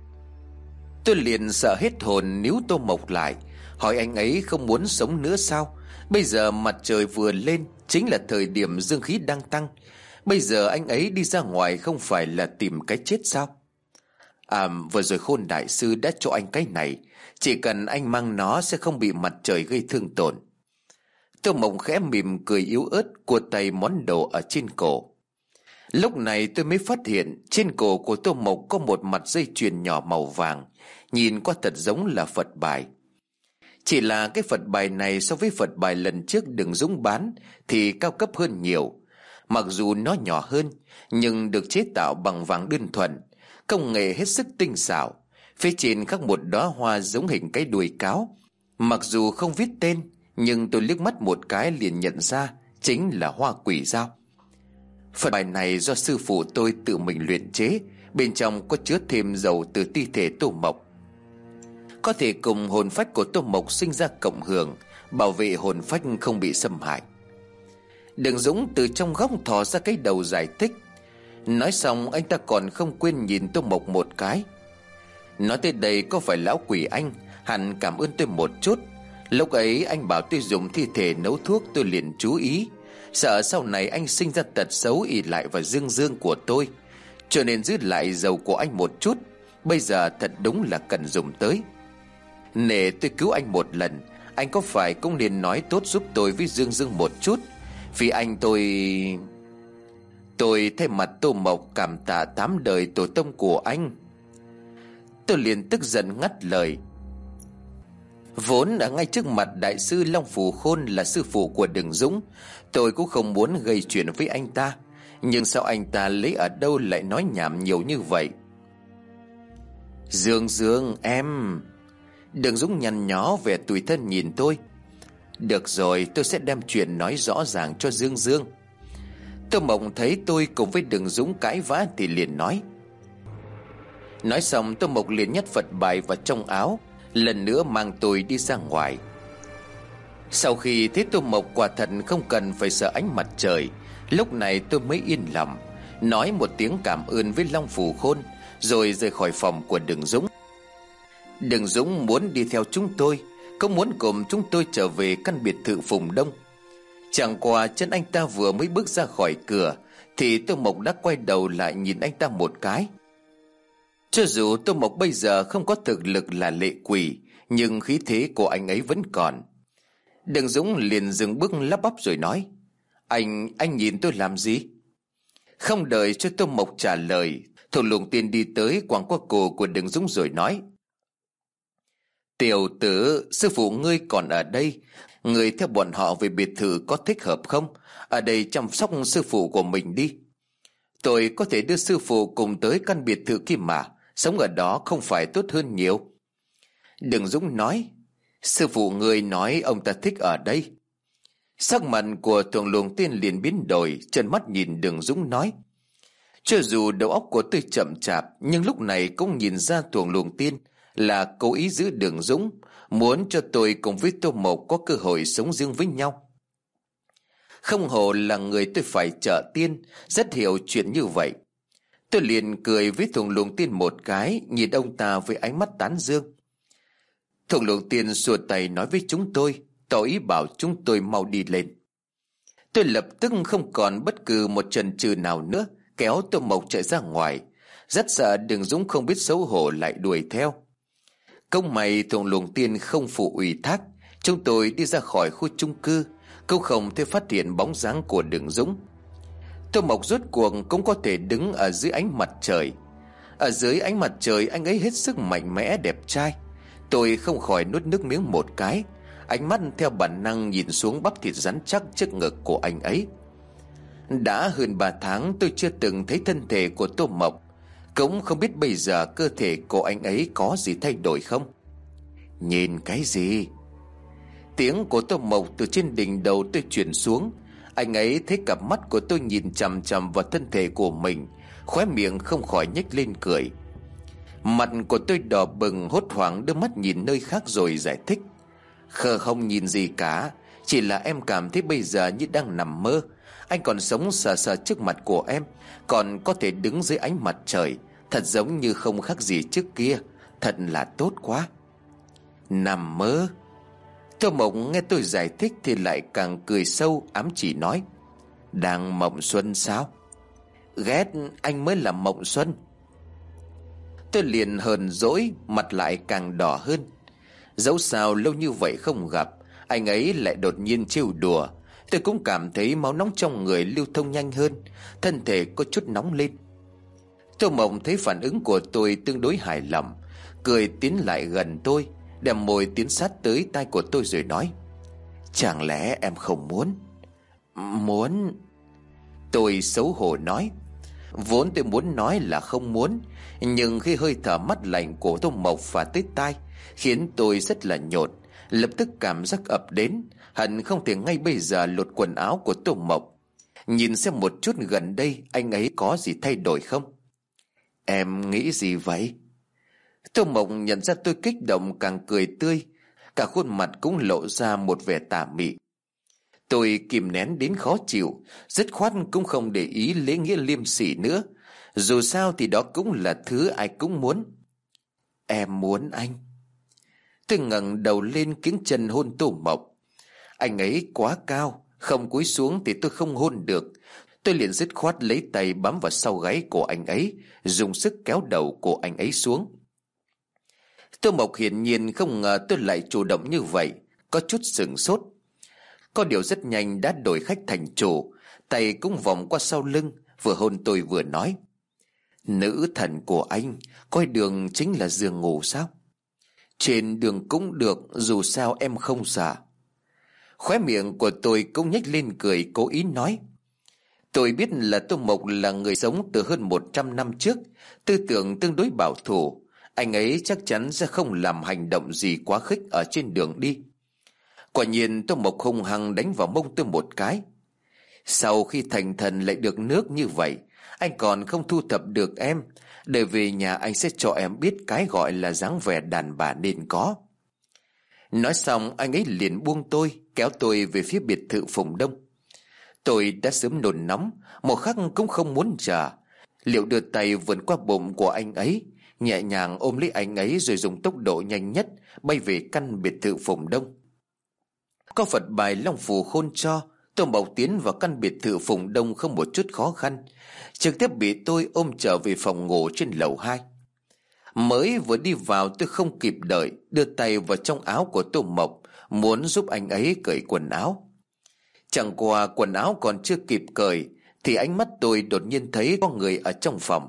Tôi liền sợ hết hồn níu Tô Mộc lại, hỏi anh ấy không muốn sống nữa sao? Bây giờ mặt trời vừa lên, chính là thời điểm dương khí đang tăng. Bây giờ anh ấy đi ra ngoài không phải là tìm cái chết sao? À, vừa rồi Khôn đại sư đã cho anh cái này, chỉ cần anh mang nó sẽ không bị mặt trời gây thương tổn. Tô Mộc khẽ mỉm cười yếu ớt, cua tay món đồ ở trên cổ. Lúc này tôi mới phát hiện trên cổ của Tô Mộc có một mặt dây chuyền nhỏ màu vàng, nhìn qua thật giống là Phật bài. Chỉ là cái Phật bài này so với Phật bài lần trước Đường Dũng bán thì cao cấp hơn nhiều. Mặc dù nó nhỏ hơn, nhưng được chế tạo bằng vàng đơn thuần, công nghệ hết sức tinh xảo. Phía trên khắc một đóa hoa giống hình cái đuôi cáo. Mặc dù không viết tên, nhưng tôi liếc mắt một cái liền nhận ra chính là hoa quỷ dao. Phật bài này do sư phụ tôi tự mình luyện chế, bên trong có chứa thêm dầu từ thi thể Tô Mộc. có thể cùng hồn phách của Tô Mộc sinh ra cộng hưởng, bảo vệ hồn phách không bị xâm hại. Đường Dũng từ trong góc thò ra cái đầu giải thích. Nói xong anh ta còn không quên nhìn Tô Mộc một cái. Nói tới đây có phải lão quỷ anh hẳn cảm ơn tôi một chút. Lúc ấy anh bảo tôi dùng thi thể nấu thuốc, tôi liền chú ý, sợ sau này anh sinh ra tật xấu ỷ lại vào dương dương của tôi, cho nên giữ lại dầu của anh một chút. Bây giờ thật đúng là cần dùng tới. Nể tôi cứu anh một lần, anh có phải cũng nên nói tốt giúp tôi với Dương Dương một chút. Vì anh tôi Tôi thay mặt Tô Mộc cảm tạ tám đời tổ tông của anh. Tôi liền tức giận ngắt lời. Vốn ở ngay trước mặt đại sư Long Phù Khôn là sư phụ của Đường Dũng, tôi cũng không muốn gây chuyện với anh ta. Nhưng sao anh ta lấy ở đâu lại nói nhảm nhiều như vậy? Dương Dương em. Đường Dũng nhăn nhó vẻ tủi thân nhìn tôi. Được rồi, tôi sẽ đem chuyện nói rõ ràng cho Dương Dương. Tô Mộc thấy tôi cùng với Đường Dũng cãi vã thì liền nói. Nói xong Tô Mộc liền nhét Phật bài vào trong áo, lần nữa mang tôi đi ra ngoài. Sau khi thấy Tô Mộc quả thật không cần phải sợ ánh mặt trời, lúc này tôi mới yên lòng, nói một tiếng cảm ơn với Long Phù Khôn, rồi rời khỏi phòng của Đường Dũng. Đường Dũng muốn đi theo chúng tôi, cũng muốn cùng chúng tôi trở về căn biệt thự Phùng Đông. Chẳng qua chân anh ta vừa mới bước ra khỏi cửa thì Tô Mộc đã quay đầu lại nhìn anh ta một cái. Cho dù Tô Mộc bây giờ không có thực lực là lệ quỷ, nhưng khí thế của anh ấy vẫn còn. Đường Dũng liền dừng bước lắp bắp rồi nói. Anh, anh nhìn tôi làm gì? Không đợi cho Tô Mộc trả lời, Thổ Luồng Tiên đi tới quàng qua cổ của Đường Dũng rồi nói. Tiểu tử, sư phụ ngươi còn ở đây, ngươi theo bọn họ về biệt thự có thích hợp không? Ở đây chăm sóc sư phụ của mình đi. Tôi có thể đưa sư phụ cùng tới căn biệt thự kia mà, sống ở đó không phải tốt hơn nhiều? Đường Dũng nói. Sư phụ ngươi nói ông ta thích ở đây. Sắc mặt của Thượng Luồng Tiên liền biến đổi, trợn mắt nhìn Đường Dũng nói. Cho dù đầu óc của tôi chậm chạp, nhưng lúc này cũng nhìn ra Thượng Luồng Tiên là cố ý giữ Đường Dũng, muốn cho tôi cùng với Tô Mộc có cơ hội sống riêng với nhau. Không hổ là người tôi phải trợ tiên, rất hiểu chuyện như vậy. Tôi liền cười với Thượng Luồng Tiên một cái, nhìn ông ta với ánh mắt tán dương. Thượng Luồng Tiên xua tay nói với chúng tôi, tỏ ý bảo chúng tôi mau đi lên. Tôi lập tức không còn bất cứ một chần chừ nào nữa, kéo Tô Mộc chạy ra ngoài, rất sợ Đường Dũng không biết xấu hổ lại đuổi theo. Công mày Thượng Luồng Tiên không phụ ủy thác, chúng tôi đi ra khỏi khu chung cư, câu không thể phát hiện bóng dáng của Đường Dũng. Tô Mộc rốt cuộc cũng có thể đứng ở dưới ánh mặt trời. Ở dưới ánh mặt trời anh ấy hết sức mạnh mẽ đẹp trai. Tôi không khỏi nuốt nước miếng một cái, ánh mắt theo bản năng nhìn xuống bắp thịt rắn chắc trước ngực của anh ấy. Đã hơn ba tháng tôi chưa từng thấy thân thể của Tô Mộc, cũng không biết bây giờ cơ thể của anh ấy có gì thay đổi không. Nhìn cái gì? Tiếng của Tô Mộc từ trên đỉnh đầu tôi truyền xuống. Anh ấy thấy cặp mắt của tôi nhìn chằm chằm vào thân thể của mình, khóe miệng không khỏi nhếch lên cười. Mặt của tôi đỏ bừng, hốt hoảng đưa mắt nhìn nơi khác rồi giải thích. Khờ không nhìn gì cả, chỉ là em cảm thấy bây giờ như đang nằm mơ. Anh còn sống sờ sờ trước mặt của em, còn có thể đứng dưới ánh mặt trời, thật giống như không khác gì trước kia. Thật là tốt quá. Nằm mơ? Tô Mộc nghe tôi giải thích thì lại càng cười sâu, ám chỉ nói. Đang mộng xuân sao? Ghét, anh mới là mộng xuân. Tôi liền hờn dỗi, mặt lại càng đỏ hơn. Dẫu sao lâu như vậy không gặp, anh ấy lại đột nhiên trêu đùa. Tôi cũng cảm thấy máu nóng trong người lưu thông nhanh hơn, thân thể có chút nóng lên. Tô Mộc thấy phản ứng của tôi tương đối hài lòng, cười tiến lại gần tôi, đem môi tiến sát tới tai của tôi rồi nói. Chẳng lẽ em không muốn? Muốn. Tôi xấu hổ nói. Vốn tôi muốn nói là không muốn, nhưng khi hơi thở mắt lạnh của Tô Mộc phả tới tai khiến tôi rất là nhột, lập tức cảm giác ập đến, hận không thể ngay bây giờ lột quần áo của Tô Mộc, nhìn xem một chút gần đây anh ấy có gì thay đổi không. Em nghĩ gì vậy? Tô Mộc nhận ra tôi kích động càng cười tươi, cả khuôn mặt cũng lộ ra một vẻ tà mị. Tôi kìm nén đến khó chịu, dứt khoát cũng không để ý lễ nghĩa liêm sỉ nữa. Dù sao thì đó cũng là thứ ai cũng muốn. Em muốn anh. Tôi ngẩng đầu lên kiếng chân hôn Tô Mộc. Anh ấy quá cao, không cúi xuống thì tôi không hôn được. Tôi liền dứt khoát lấy tay bám vào sau gáy của anh ấy, dùng sức kéo đầu của anh ấy xuống. Tô Mộc hiển nhiên không ngờ tôi lại chủ động như vậy, có chút sửng sốt. Có điều rất nhanh đã đổi khách thành chủ, tay cũng vòng qua sau lưng, vừa hôn tôi vừa nói: Nữ thần của anh, coi đường chính là giường ngủ sao? Trên đường cũng được, dù sao em không sợ. Khóe miệng của tôi cũng nhếch lên cười, cố ý nói: Tôi biết là Tô Mộc là người sống từ hơn một trăm năm trước, tư tưởng tương đối bảo thủ. Anh ấy chắc chắn sẽ không làm hành động gì quá khích ở trên đường đi. Quả nhiên Tô Mộc hung hăng đánh vào mông tôi một cái. Sau khi thành thần lại được nước như vậy, anh còn không thu thập được em. Để về nhà anh sẽ cho em biết cái gọi là dáng vẻ đàn bà nên có. Nói xong anh ấy liền buông tôi, kéo tôi về phía biệt thự Phùng Đông. Tôi đã sớm nôn nóng, một khắc cũng không muốn chờ. Liệu đưa tay vượt qua bụng của anh ấy, nhẹ nhàng ôm lấy anh ấy rồi dùng tốc độ nhanh nhất bay về căn biệt thự Phùng Đông. Có Phật bài Long Phù khôn cho, Tô Mộc tiến vào căn biệt thự Phùng Đông không một chút khó khăn, trực tiếp bị tôi ôm trở về phòng ngủ trên lầu hai. Mới vừa đi vào tôi không kịp đợi, đưa tay vào trong áo của Tô Mộc, muốn giúp anh ấy cởi quần áo. Chẳng qua quần áo còn chưa kịp cởi thì ánh mắt tôi đột nhiên thấy có người ở trong phòng.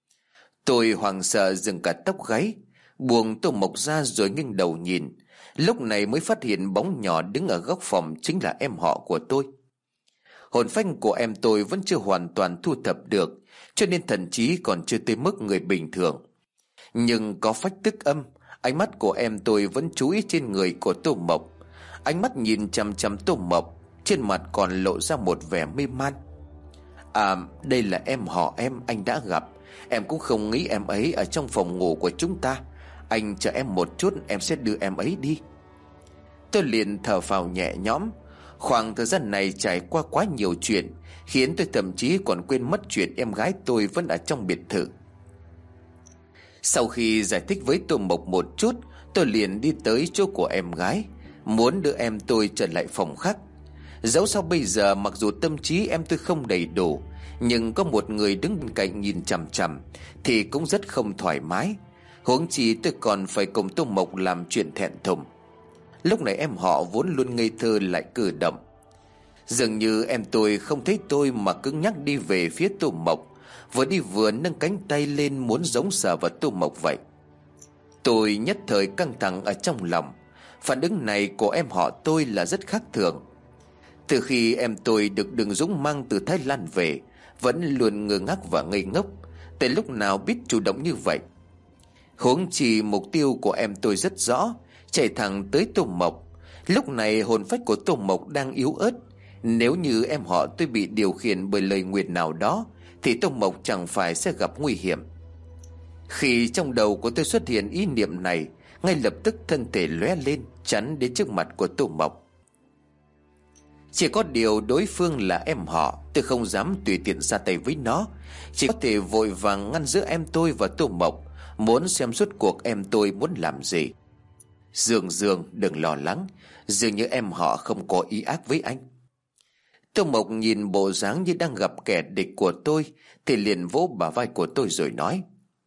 Tôi hoảng sợ dừng cả tóc gáy, buông Tô Mộc ra rồi nghiêng đầu nhìn. Lúc này mới phát hiện bóng nhỏ đứng ở góc phòng chính là em họ của tôi. Hồn phách của em tôi vẫn chưa hoàn toàn thu thập được, cho nên thần trí còn chưa tới mức người bình thường. Nhưng có phách tức âm, ánh mắt của em tôi vẫn chú ý trên người của Tô Mộc. Ánh mắt nhìn chằm chằm Tô Mộc, trên mặt còn lộ ra một vẻ mê man. À, đây là em họ em anh đã gặp. Em cũng không nghĩ em ấy ở trong phòng ngủ của chúng ta. Anh chờ em một chút, em sẽ đưa em ấy đi. Tôi liền thở phào nhẹ nhõm. Khoảng thời gian này trải qua quá nhiều chuyện, khiến tôi thậm chí còn quên mất chuyện em gái tôi vẫn ở trong biệt thự. Sau khi giải thích với Tô Mộc một chút, tôi liền đi tới chỗ của em gái, muốn đưa em tôi trở lại phòng khách. Dẫu sao bây giờ mặc dù tâm trí em tôi không đầy đủ, nhưng có một người đứng bên cạnh nhìn chằm chằm thì cũng rất không thoải mái. Huống chi tôi còn phải cùng Tô Mộc làm chuyện thẹn thùng. Lúc này em họ vốn luôn ngây thơ lại cử động. Dường như em tôi không thấy tôi mà cứng nhắc đi về phía Tô Mộc, vừa đi vừa nâng cánh tay lên muốn gióng sờ vào Tô Mộc vậy. Tôi nhất thời căng thẳng ở trong lòng. Phản ứng này của em họ tôi là rất khác thường. Từ khi em tôi được Đường Dũng mang từ Thái Lan về, vẫn luôn ngơ ngác và ngây ngốc, từ lúc nào biết chủ động như vậy. Huống chi mục tiêu của em tôi rất rõ, chạy thẳng tới Tô Mộc. Lúc này hồn phách của Tô Mộc đang yếu ớt. Nếu như em họ tôi bị điều khiển bởi lời nguyền nào đó thì Tô Mộc chẳng phải sẽ gặp nguy hiểm. Khi trong đầu của tôi xuất hiện ý niệm này, ngay lập tức thân thể lóe lên chắn đến trước mặt của Tô Mộc. Chỉ có điều đối phương là em họ, tôi không dám tùy tiện ra tay với nó, chỉ có thể vội vàng ngăn giữa em tôi và Tô Mộc, muốn xem suốt cuộc em tôi muốn làm gì. Dương Dương, đừng lo lắng, dường như em họ không có ý ác với anh. Tô Mộc nhìn bộ dáng như đang gặp kẻ địch của tôi thì liền vỗ bả vai của tôi rồi nói.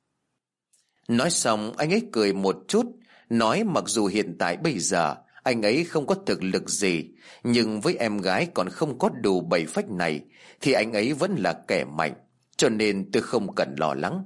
Nói xong anh ấy cười một chút, nói mặc dù hiện tại bây giờ anh ấy không có thực lực gì, nhưng với em gái còn không có đủ bảy phách này thì anh ấy vẫn là kẻ mạnh, cho nên tôi không cần lo lắng.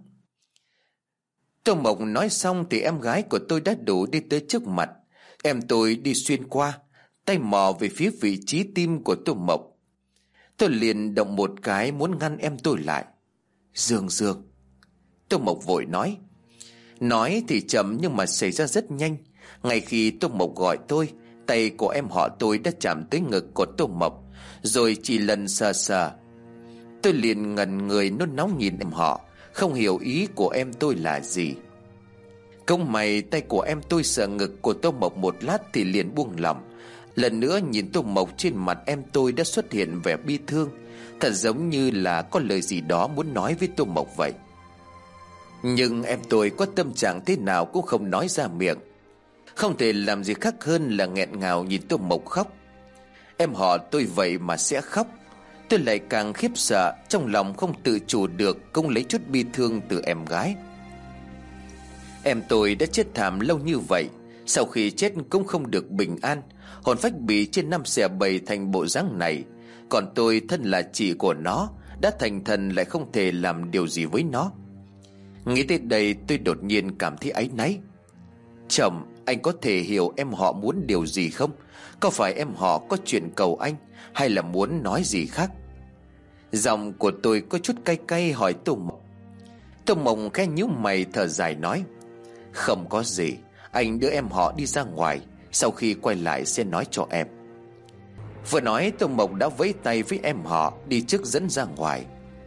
Tô Mộc nói xong thì em gái của tôi đã đủ đi tới trước mặt. Em tôi đi xuyên qua, tay mò về phía vị trí tim của Tô Mộc. Tôi liền động một cái muốn ngăn em tôi lại. Dương Dương. Tô Mộc vội nói. Nói thì chậm nhưng mà xảy ra rất nhanh. Ngay khi Tô Mộc gọi tôi, tay của em họ tôi đã chạm tới ngực của Tô Mộc, rồi chỉ lần sờ sờ. Tôi liền ngẩn người nôn nóng nhìn em họ, không hiểu ý của em tôi là gì. Không may tay của em tôi sờ ngực của Tô Mộc một lát thì liền buông lỏng. Lần nữa nhìn Tô Mộc, trên mặt em tôi đã xuất hiện vẻ bi thương, thật giống như là có lời gì đó muốn nói với Tô Mộc vậy. Nhưng em tôi có tâm trạng thế nào cũng không nói ra miệng. Không thể làm gì khác hơn là nghẹn ngào nhìn Tô Mộc khóc. Em họ tôi vậy mà sẽ khóc. Tôi lại càng khiếp sợ, trong lòng không tự chủ được cũng lấy chút bi thương từ em gái. Em tôi đã chết thảm lâu như vậy, sau khi chết cũng không được bình an, hồn phách bị trên năm xẻ bảy thành bộ dáng này. Còn tôi thân là chị của nó, đã thành thần lại không thể làm điều gì với nó. Nghĩ tới đây tôi đột nhiên cảm thấy áy náy. Chồng, anh có thể hiểu em họ muốn điều gì không? Có phải em họ có chuyện cầu anh, hay là muốn nói gì khác? Giọng của tôi có chút cay cay hỏi Tô Mộc. Tô Mộc khẽ nhíu mày thở dài nói: Không có gì, anh đưa em họ đi ra ngoài, sau khi quay lại sẽ nói cho em. Vừa nói Tô Mộc đã vẫy tay với em họ đi trước dẫn ra ngoài.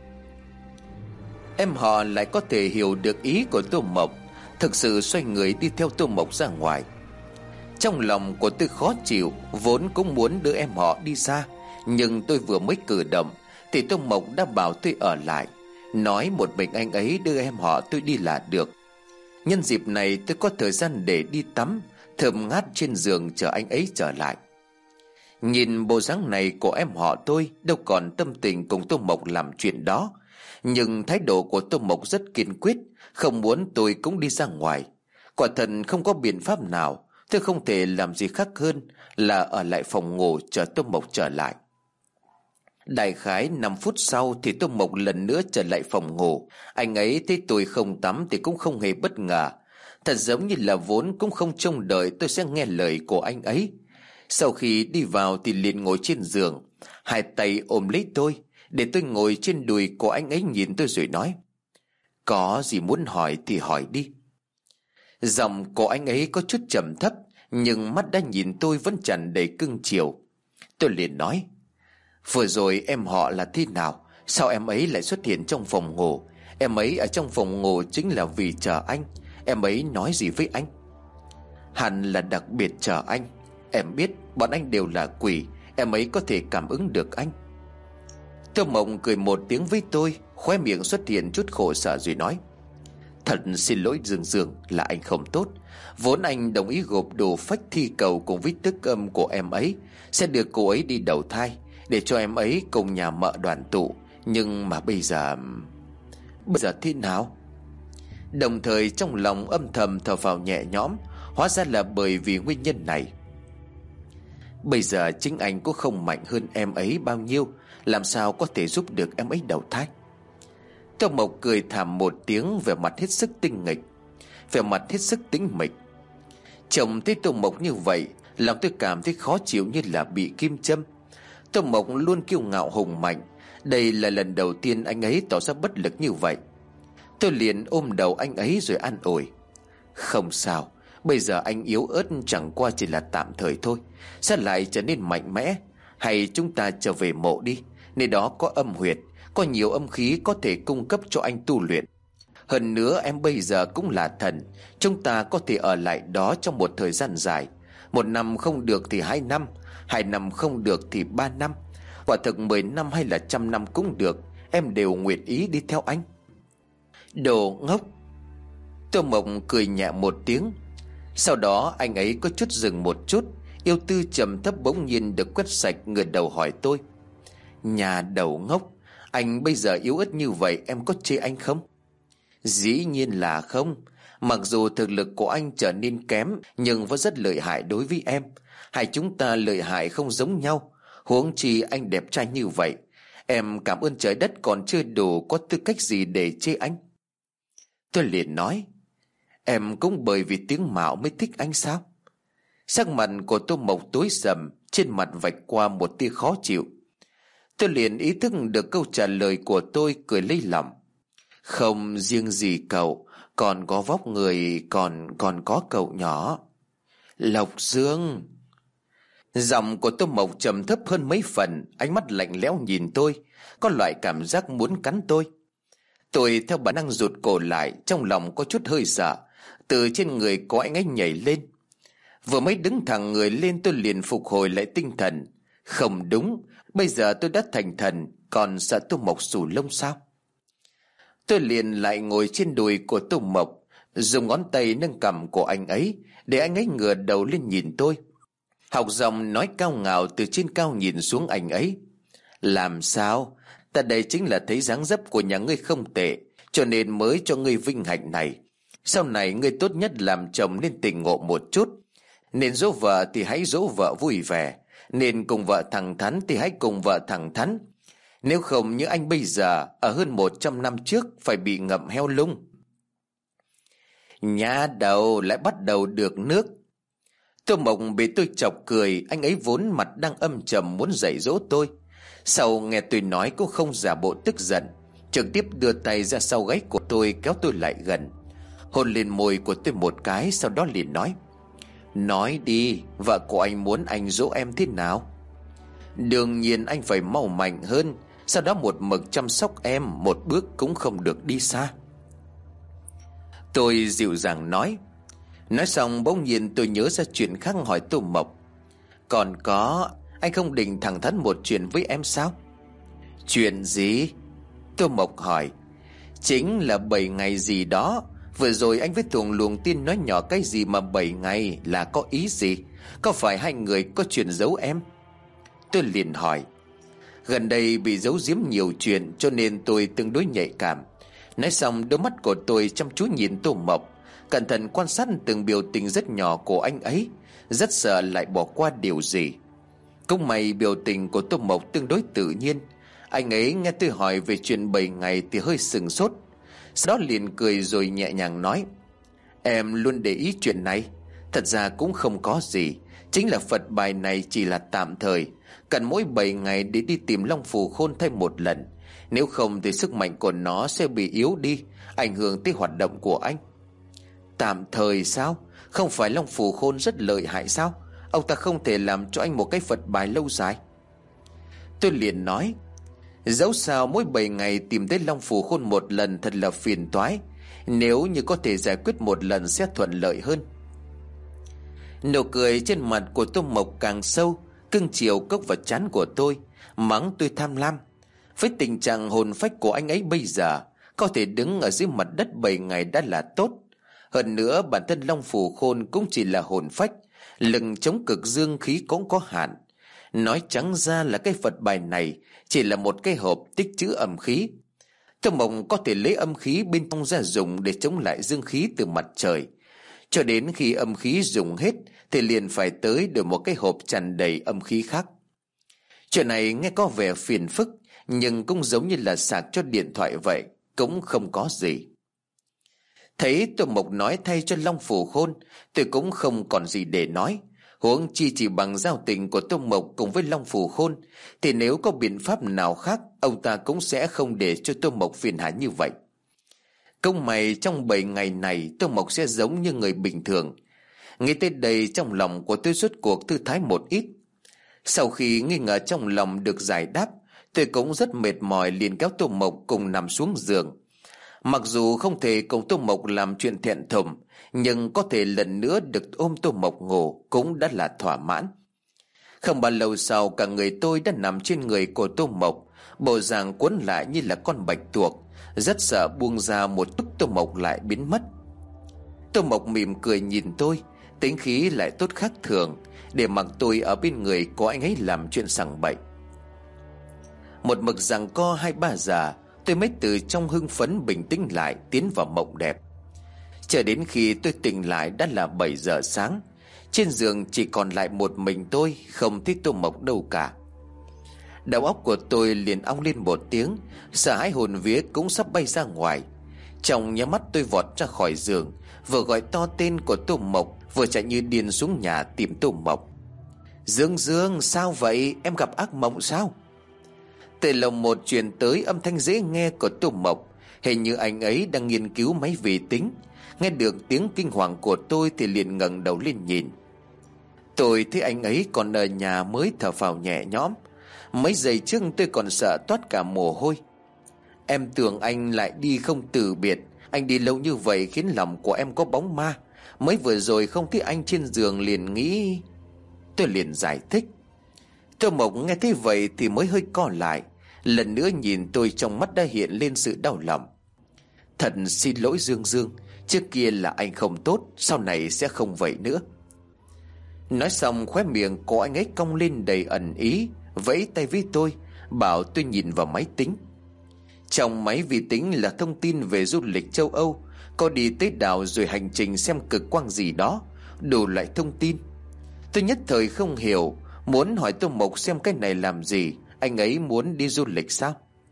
Em họ lại có thể hiểu được ý của Tô Mộc, thực sự xoay người đi theo Tô Mộc ra ngoài. Trong lòng của tôi khó chịu, vốn cũng muốn đưa em họ đi xa, nhưng tôi vừa mới cử động thì Tô Mộc đã bảo tôi ở lại, nói một mình anh ấy đưa em họ tôi đi là được. Nhân dịp này tôi có thời gian để đi tắm, thơm ngát trên giường chờ anh ấy trở lại. Nhìn bộ dáng này của em họ tôi, đâu còn tâm tình cùng Tô Mộc làm chuyện đó. Nhưng thái độ của Tô Mộc rất kiên quyết, không muốn tôi cũng đi ra ngoài. Quả thật không có biện pháp nào, tôi không thể làm gì khác hơn là ở lại phòng ngủ chờ Tô Mộc trở lại. Đại khái năm phút sau thì Tô Mộc lần nữa trở lại phòng ngủ. Anh ấy thấy tôi không tắm thì cũng không hề bất ngờ, thật giống như là vốn cũng không trông đợi tôi sẽ nghe lời của anh ấy. Sau khi đi vào thì liền ngồi trên giường, hai tay ôm lấy tôi, để tôi ngồi trên đùi của anh ấy, nhìn tôi rồi nói: Có gì muốn hỏi thì hỏi đi. Giọng của anh ấy có chút trầm thấp, nhưng mắt đã nhìn tôi vẫn tràn đầy cưng chiều. Tôi liền nói: Vừa rồi em họ là thế nào? Sao em ấy lại xuất hiện trong phòng ngủ? Em ấy ở trong phòng ngủ chính là vì chờ anh. Em ấy nói gì với anh? Hẳn là đặc biệt chờ anh. Em biết bọn anh đều là quỷ, em ấy có thể cảm ứng được anh. Tô Mộc cười một tiếng với tôi, khóe miệng xuất hiện chút khổ sở rồi nói: Thật xin lỗi Dương Dương, là anh không tốt. Vốn anh đồng ý gộp đồ phách thi cầu cùng với tức âm của em ấy, sẽ đưa cô ấy đi đầu thai, để cho em ấy cùng nhà mợ đoàn tụ. Nhưng mà bây giờ... Bây giờ thế nào? Đồng thời trong lòng âm thầm thở phào nhẹ nhõm, hóa ra là bởi vì nguyên nhân này. Bây giờ chính anh cũng không mạnh hơn em ấy bao nhiêu, làm sao có thể giúp được em ấy đầu thai? Tô Mộc cười thảm một tiếng, vẻ mặt hết sức tinh nghịch, vẻ mặt hết sức tĩnh mịch. Chồng thấy Tô Mộc như vậy, lòng tôi cảm thấy khó chịu như là bị kim châm. Tô Mộc luôn kiêu ngạo hùng mạnh, đây là lần đầu tiên anh ấy tỏ ra bất lực như vậy. Tôi liền ôm đầu anh ấy rồi an ủi: Không sao, bây giờ anh yếu ớt chẳng qua chỉ là tạm thời thôi, sẽ lại trở nên mạnh mẽ. Hay chúng ta trở về mộ đi, nơi đó có âm huyệt, có nhiều âm khí có thể cung cấp cho anh tu luyện. Hơn nữa em bây giờ cũng là thần, chúng ta có thể ở lại đó trong một thời gian dài. Một năm không được thì hai năm, hai năm không được thì ba năm, quả thực mười năm hay là trăm năm cũng được, em đều nguyện ý đi theo anh. Đồ ngốc! Tô Mộc cười nhẹ một tiếng. Sau đó anh ấy có chút dừng một chút, yêu tư trầm thấp bỗng nhiên được quét sạch, ngửa đầu hỏi tôi: Nhà đầu ngốc, anh bây giờ yếu ớt như vậy, em có chê anh không? Dĩ nhiên là không. Mặc dù thực lực của anh trở nên kém, nhưng vẫn rất lợi hại đối với em. Hai chúng ta lợi hại không giống nhau, huống chi anh đẹp trai như vậy. Em cảm ơn trời đất còn chưa đủ có tư cách gì để chê anh. Tôi liền nói: Em cũng bởi vì tiếng mạo mới thích anh sao? Sắc mặt của Tô Mộc tối sầm, trên mặt vạch qua một tia khó chịu. Tôi liền ý thức được câu trả lời của tôi, cười lấy lòng: Không riêng gì cậu, còn có vóc người, còn còn có cậu nhỏ. Lộc Dương! Giọng của Tô Mộc trầm thấp hơn mấy phần, ánh mắt lạnh lẽo nhìn tôi, có loại cảm giác muốn cắn tôi. Tôi theo bản năng rụt cổ lại, trong lòng có chút hơi sợ. Từ trên người của anh ấy nhảy lên. Vừa mới đứng thẳng người lên tôi liền phục hồi lại tinh thần. Không đúng, bây giờ tôi đã thành thần, còn sợ Tô Mộc xù lông sao? Tôi liền lại ngồi trên đùi của Tô Mộc, dùng ngón tay nâng cằm của anh ấy, để anh ấy ngửa đầu lên nhìn tôi. Học giọng nói cao ngạo từ trên cao nhìn xuống anh ấy. Làm sao? Ta đây chính là thấy dáng dấp của nhà ngươi không tệ, cho nên mới cho ngươi vinh hạnh này. Sau này ngươi tốt nhất làm chồng nên tỉnh ngộ một chút. Nên dỗ vợ thì hãy dỗ vợ vui vẻ, nên cùng vợ thẳng thắn thì hãy cùng vợ thẳng thắn. Nếu không như anh bây giờ, ở hơn một trăm năm trước phải bị ngậm heo lung. Nhá đầu lại bắt đầu được nước. Tô Mộc bị tôi chọc cười, anh ấy vốn mặt đang âm trầm muốn dạy dỗ tôi. Sau nghe tôi nói cũng không giả bộ tức giận, trực tiếp đưa tay ra sau gáy của tôi kéo tôi lại gần, hôn lên môi của tôi một cái, sau đó liền nói: Nói đi, vợ của anh muốn anh dỗ em thế nào? Đương nhiên anh phải mau mạnh hơn, sau đó một mực chăm sóc em, một bước cũng không được đi xa. Tôi dịu dàng nói. Nói xong bỗng nhiên tôi nhớ ra chuyện khác, hỏi Tô Mộc: Còn có, anh không định thẳng thắn một chuyện với em sao? Chuyện gì? Tô Mộc hỏi. Chính là bảy ngày gì đó. Vừa rồi anh với Thuồng luồng tin nói nhỏ cái gì mà bảy ngày là có ý gì? Có phải hai người có chuyện giấu em? Tôi liền hỏi. Gần đây bị giấu giếm nhiều chuyện, cho nên tôi tương đối nhạy cảm. Nói xong đôi mắt của tôi chăm chú nhìn Tô Mộc, cẩn thận quan sát từng biểu tình rất nhỏ của anh ấy, rất sợ lại bỏ qua điều gì. Cũng may biểu tình của Tô Mộc tương đối tự nhiên. Anh ấy nghe tôi hỏi về chuyện bảy ngày thì hơi sừng sốt, sau đó liền cười rồi nhẹ nhàng nói: Em luôn để ý chuyện này. Thật ra cũng không có gì, chính là Phật bài này chỉ là tạm thời, cần mỗi bảy ngày để đi tìm Long Phù Khôn thêm một lần. Nếu không thì sức mạnh của nó sẽ bị yếu đi, ảnh hưởng tới hoạt động của anh. Tạm thời sao? Không phải Long Phù Khôn rất lợi hại sao? Ông ta không thể làm cho anh một cái Phật bài lâu dài? Tôi liền nói: Dẫu sao mỗi bảy ngày tìm tới Long Phù Khôn một lần thật là phiền toái, nếu như có thể giải quyết một lần sẽ thuận lợi hơn. Nụ cười trên mặt của Tô Mộc càng sâu, cưng chiều cốc vào trán của tôi, mắng tôi tham lam. Với tình trạng hồn phách của anh ấy bây giờ, có thể đứng ở dưới mặt đất bảy ngày đã là tốt. Hơn nữa bản thân Long Phù Khôn cũng chỉ là hồn phách, lực chống cực dương khí cũng có hạn. Nói trắng ra là cái Phật bài này chỉ là một cái hộp tích trữ âm khí. Tô Mộc có thể lấy âm khí bên trong ra dùng để chống lại dương khí từ mặt trời. Cho đến khi âm khí dùng hết thì liền phải tới đổi một cái hộp tràn đầy âm khí khác. Chuyện này nghe có vẻ phiền phức, nhưng cũng giống như là sạc cho điện thoại vậy, cũng không có gì. Thấy Tô Mộc nói thay cho Long Phù Khôn, tôi cũng không còn gì để nói. Huống chi chỉ bằng giao tình của Tô Mộc cùng với Long Phù Khôn, thì nếu có biện pháp nào khác, ông ta cũng sẽ không để cho Tô Mộc phiền hà như vậy. Công mày trong bảy ngày này Tô Mộc sẽ giống như người bình thường. Nghĩ tới đây trong lòng của tôi rốt cuộc thư thái một ít. Sau khi nghi ngờ trong lòng được giải đáp, tôi cũng rất mệt mỏi liền kéo Tô Mộc cùng nằm xuống giường. Mặc dù không thể cùng Tô Mộc làm chuyện thẹn thùng, nhưng có thể lần nữa được ôm Tô Mộc ngủ cũng đã là thỏa mãn. Không bao lâu sau, cả người tôi đã nằm trên người của Tô Mộc, bộ dạng quấn lại như là con bạch tuộc, rất sợ buông ra một chút Tô Mộc lại biến mất. Tô Mộc mỉm cười nhìn tôi, tính khí lại tốt khác thường, để mặc tôi ở bên người của anh ấy làm chuyện sằng bậy. Một mực giằng co hai ba giờ, tôi mới từ trong hưng phấn bình tĩnh lại, tiến vào mộng đẹp. Chờ đến khi tôi tỉnh lại đã là bảy giờ sáng. Trên giường chỉ còn lại một mình tôi, không thấy Tô Mộc đâu cả. Đầu óc của tôi liền ong lên một tiếng, sợ hãi hồn vía cũng sắp bay ra ngoài. Trong nháy mắt tôi vọt ra khỏi giường, vừa gọi to tên của Tô Mộc, vừa chạy như điên xuống nhà tìm Tô Mộc. Dương Dương, sao vậy? Em gặp ác mộng sao? Từ lồng một truyền tới âm thanh dễ nghe của Tô Mộc, hình như anh ấy đang nghiên cứu máy vi tính. Nghe được tiếng kinh hoàng của tôi thì liền ngẩng đầu lên nhìn. Tôi thấy anh ấy còn ở nhà mới thở phào nhẹ nhõm. Mấy giây trước tôi còn sợ toát cả mồ hôi. Em tưởng anh lại đi không từ biệt, Anh đi lâu như vậy khiến lòng của em có bóng ma. Mới vừa rồi không thấy anh trên giường liền nghĩ. Tôi liền giải thích. Tô Mộc nghe thấy vậy thì mới hơi co lại. Lần nữa nhìn tôi, trong mắt đã hiện lên sự đau lòng. Thật xin lỗi Dương Dương, trước kia là anh không tốt, sau này sẽ không vậy nữa. Nói xong khóe miệng của anh ấy cong lên đầy ẩn ý, vẫy tay với tôi, bảo tôi nhìn vào máy tính. Trong máy vi tính là thông tin về du lịch châu Âu, có đi tới đảo rồi hành trình xem cực quang gì đó, đủ loại thông tin. Tôi nhất thời không hiểu, muốn hỏi Tô Mộc xem cái này làm gì. Anh ấy muốn đi du lịch sao?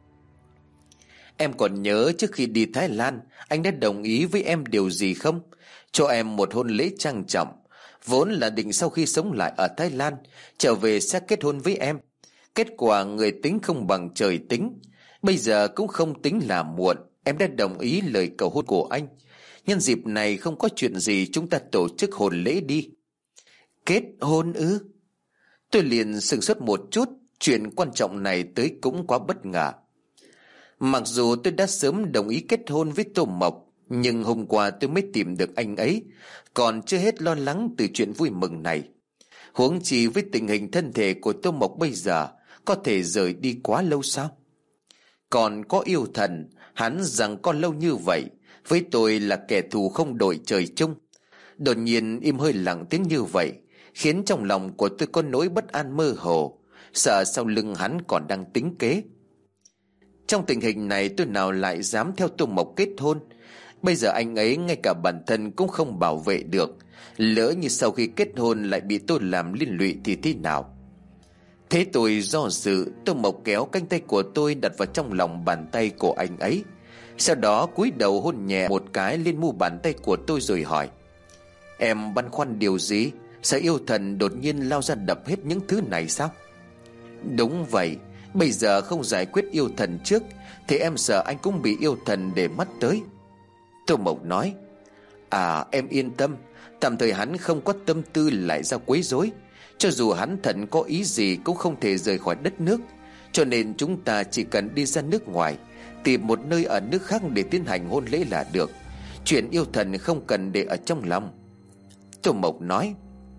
Em còn nhớ trước khi đi Thái Lan, anh đã đồng ý với em điều gì không? Cho em một hôn lễ trang trọng. Vốn là định sau khi sống lại ở Thái Lan, trở về sẽ kết hôn với em. Kết quả người tính không bằng trời tính. Bây giờ cũng không tính là muộn. Em đã đồng ý lời cầu hôn của anh. Nhân dịp này không có chuyện gì, chúng ta tổ chức hôn lễ đi. Kết hôn ư? Tôi liền sửng sốt một chút. Chuyện quan trọng này tới cũng quá bất ngờ. Mặc dù tôi đã sớm đồng ý kết hôn với Tô Mộc, nhưng hôm qua tôi mới tìm được anh ấy, còn chưa hết lo lắng từ chuyện vui mừng này. Huống chi với tình hình thân thể của Tô Mộc bây giờ, có thể rời đi quá lâu sao? Còn có yêu thần, hắn rằng có lâu như vậy, với tôi là kẻ thù không đội trời chung. Đột nhiên im hơi lặng tiếng như vậy, khiến trong lòng của tôi có nỗi bất an mơ hồ, sợ sau lưng hắn còn đang tính kế. Trong tình hình này tôi nào lại dám theo Tô Mộc kết hôn. Bây giờ anh ấy ngay cả bản thân cũng không bảo vệ được, lỡ như sau khi kết hôn lại bị tôi làm liên lụy thì thế nào? Thế tôi do dự. Tô Mộc kéo cánh tay của tôi đặt vào trong lòng bàn tay của anh ấy, sau đó cúi đầu hôn nhẹ một cái lên mu bàn tay của tôi rồi hỏi: Em băn khoăn điều gì? Sao yêu thần đột nhiên lao ra đập hết những thứ này sao? Đúng vậy, bây giờ không giải quyết yêu thần trước thì em sợ anh cũng bị yêu thần để mắt tới. Tô Mộc nói: À, em yên tâm, tạm thời hắn không có tâm tư lại ra quấy rối. Cho dù hắn thần có ý gì cũng không thể rời khỏi đất nước, cho nên chúng ta chỉ cần đi ra nước ngoài, tìm một nơi ở nước khác để tiến hành hôn lễ là được. Chuyện yêu thần không cần để ở trong lòng. Tô Mộc nói.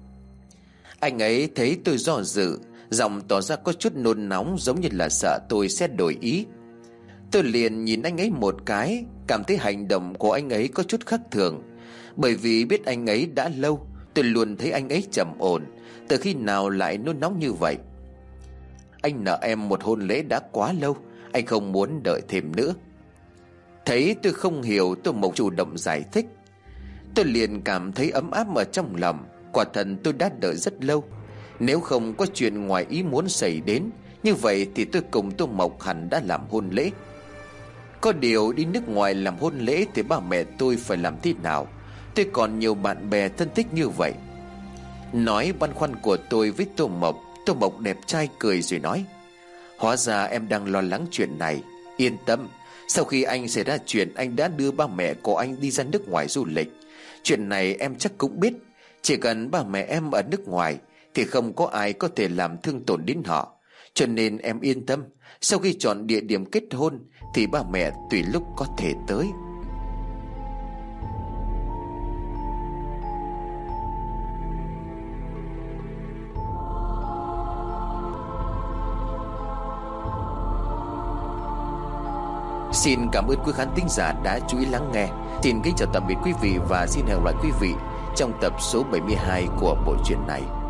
Anh ấy thấy tôi do dự, giọng tỏ ra có chút nôn nóng, giống như là sợ tôi sẽ đổi ý. Tôi liền nhìn anh ấy một cái, cảm thấy hành động của anh ấy có chút khác thường. Bởi vì biết anh ấy đã lâu, tôi luôn thấy anh ấy trầm ổn, từ khi nào lại nôn nóng như vậy. Anh nợ em một hôn lễ đã quá lâu, anh không muốn đợi thêm nữa. Thấy tôi không hiểu, Tô Mộc chủ động giải thích. Tôi liền cảm thấy ấm áp ở trong lòng. Quả thật tôi đã đợi rất lâu. Nếu không có chuyện ngoài ý muốn xảy đến, như vậy thì tôi cùng Tô Mộc hẳn đã làm hôn lễ. Có điều đi nước ngoài làm hôn lễ thì ba mẹ tôi phải làm thế nào? Tôi còn nhiều bạn bè thân thích như vậy. Nói băn khoăn của tôi với Tô Mộc, Tô Mộc đẹp trai cười rồi nói: Hóa ra em đang lo lắng chuyện này. Yên tâm, sau khi anh xảy ra chuyện, anh đã đưa ba mẹ của anh đi ra nước ngoài du lịch. Chuyện này em chắc cũng biết. Chỉ cần ba mẹ em ở nước ngoài thì không có ai có thể làm thương tổn đến họ. Cho nên em yên tâm, sau khi chọn địa điểm kết hôn thì ba mẹ tùy lúc có thể tới. Xin cảm ơn quý khán thính giả đã chú ý lắng nghe. Xin kính chào tạm biệt quý vị và xin hẹn gặp lại quý vị trong tập số bảy mươi hai của bộ truyện này.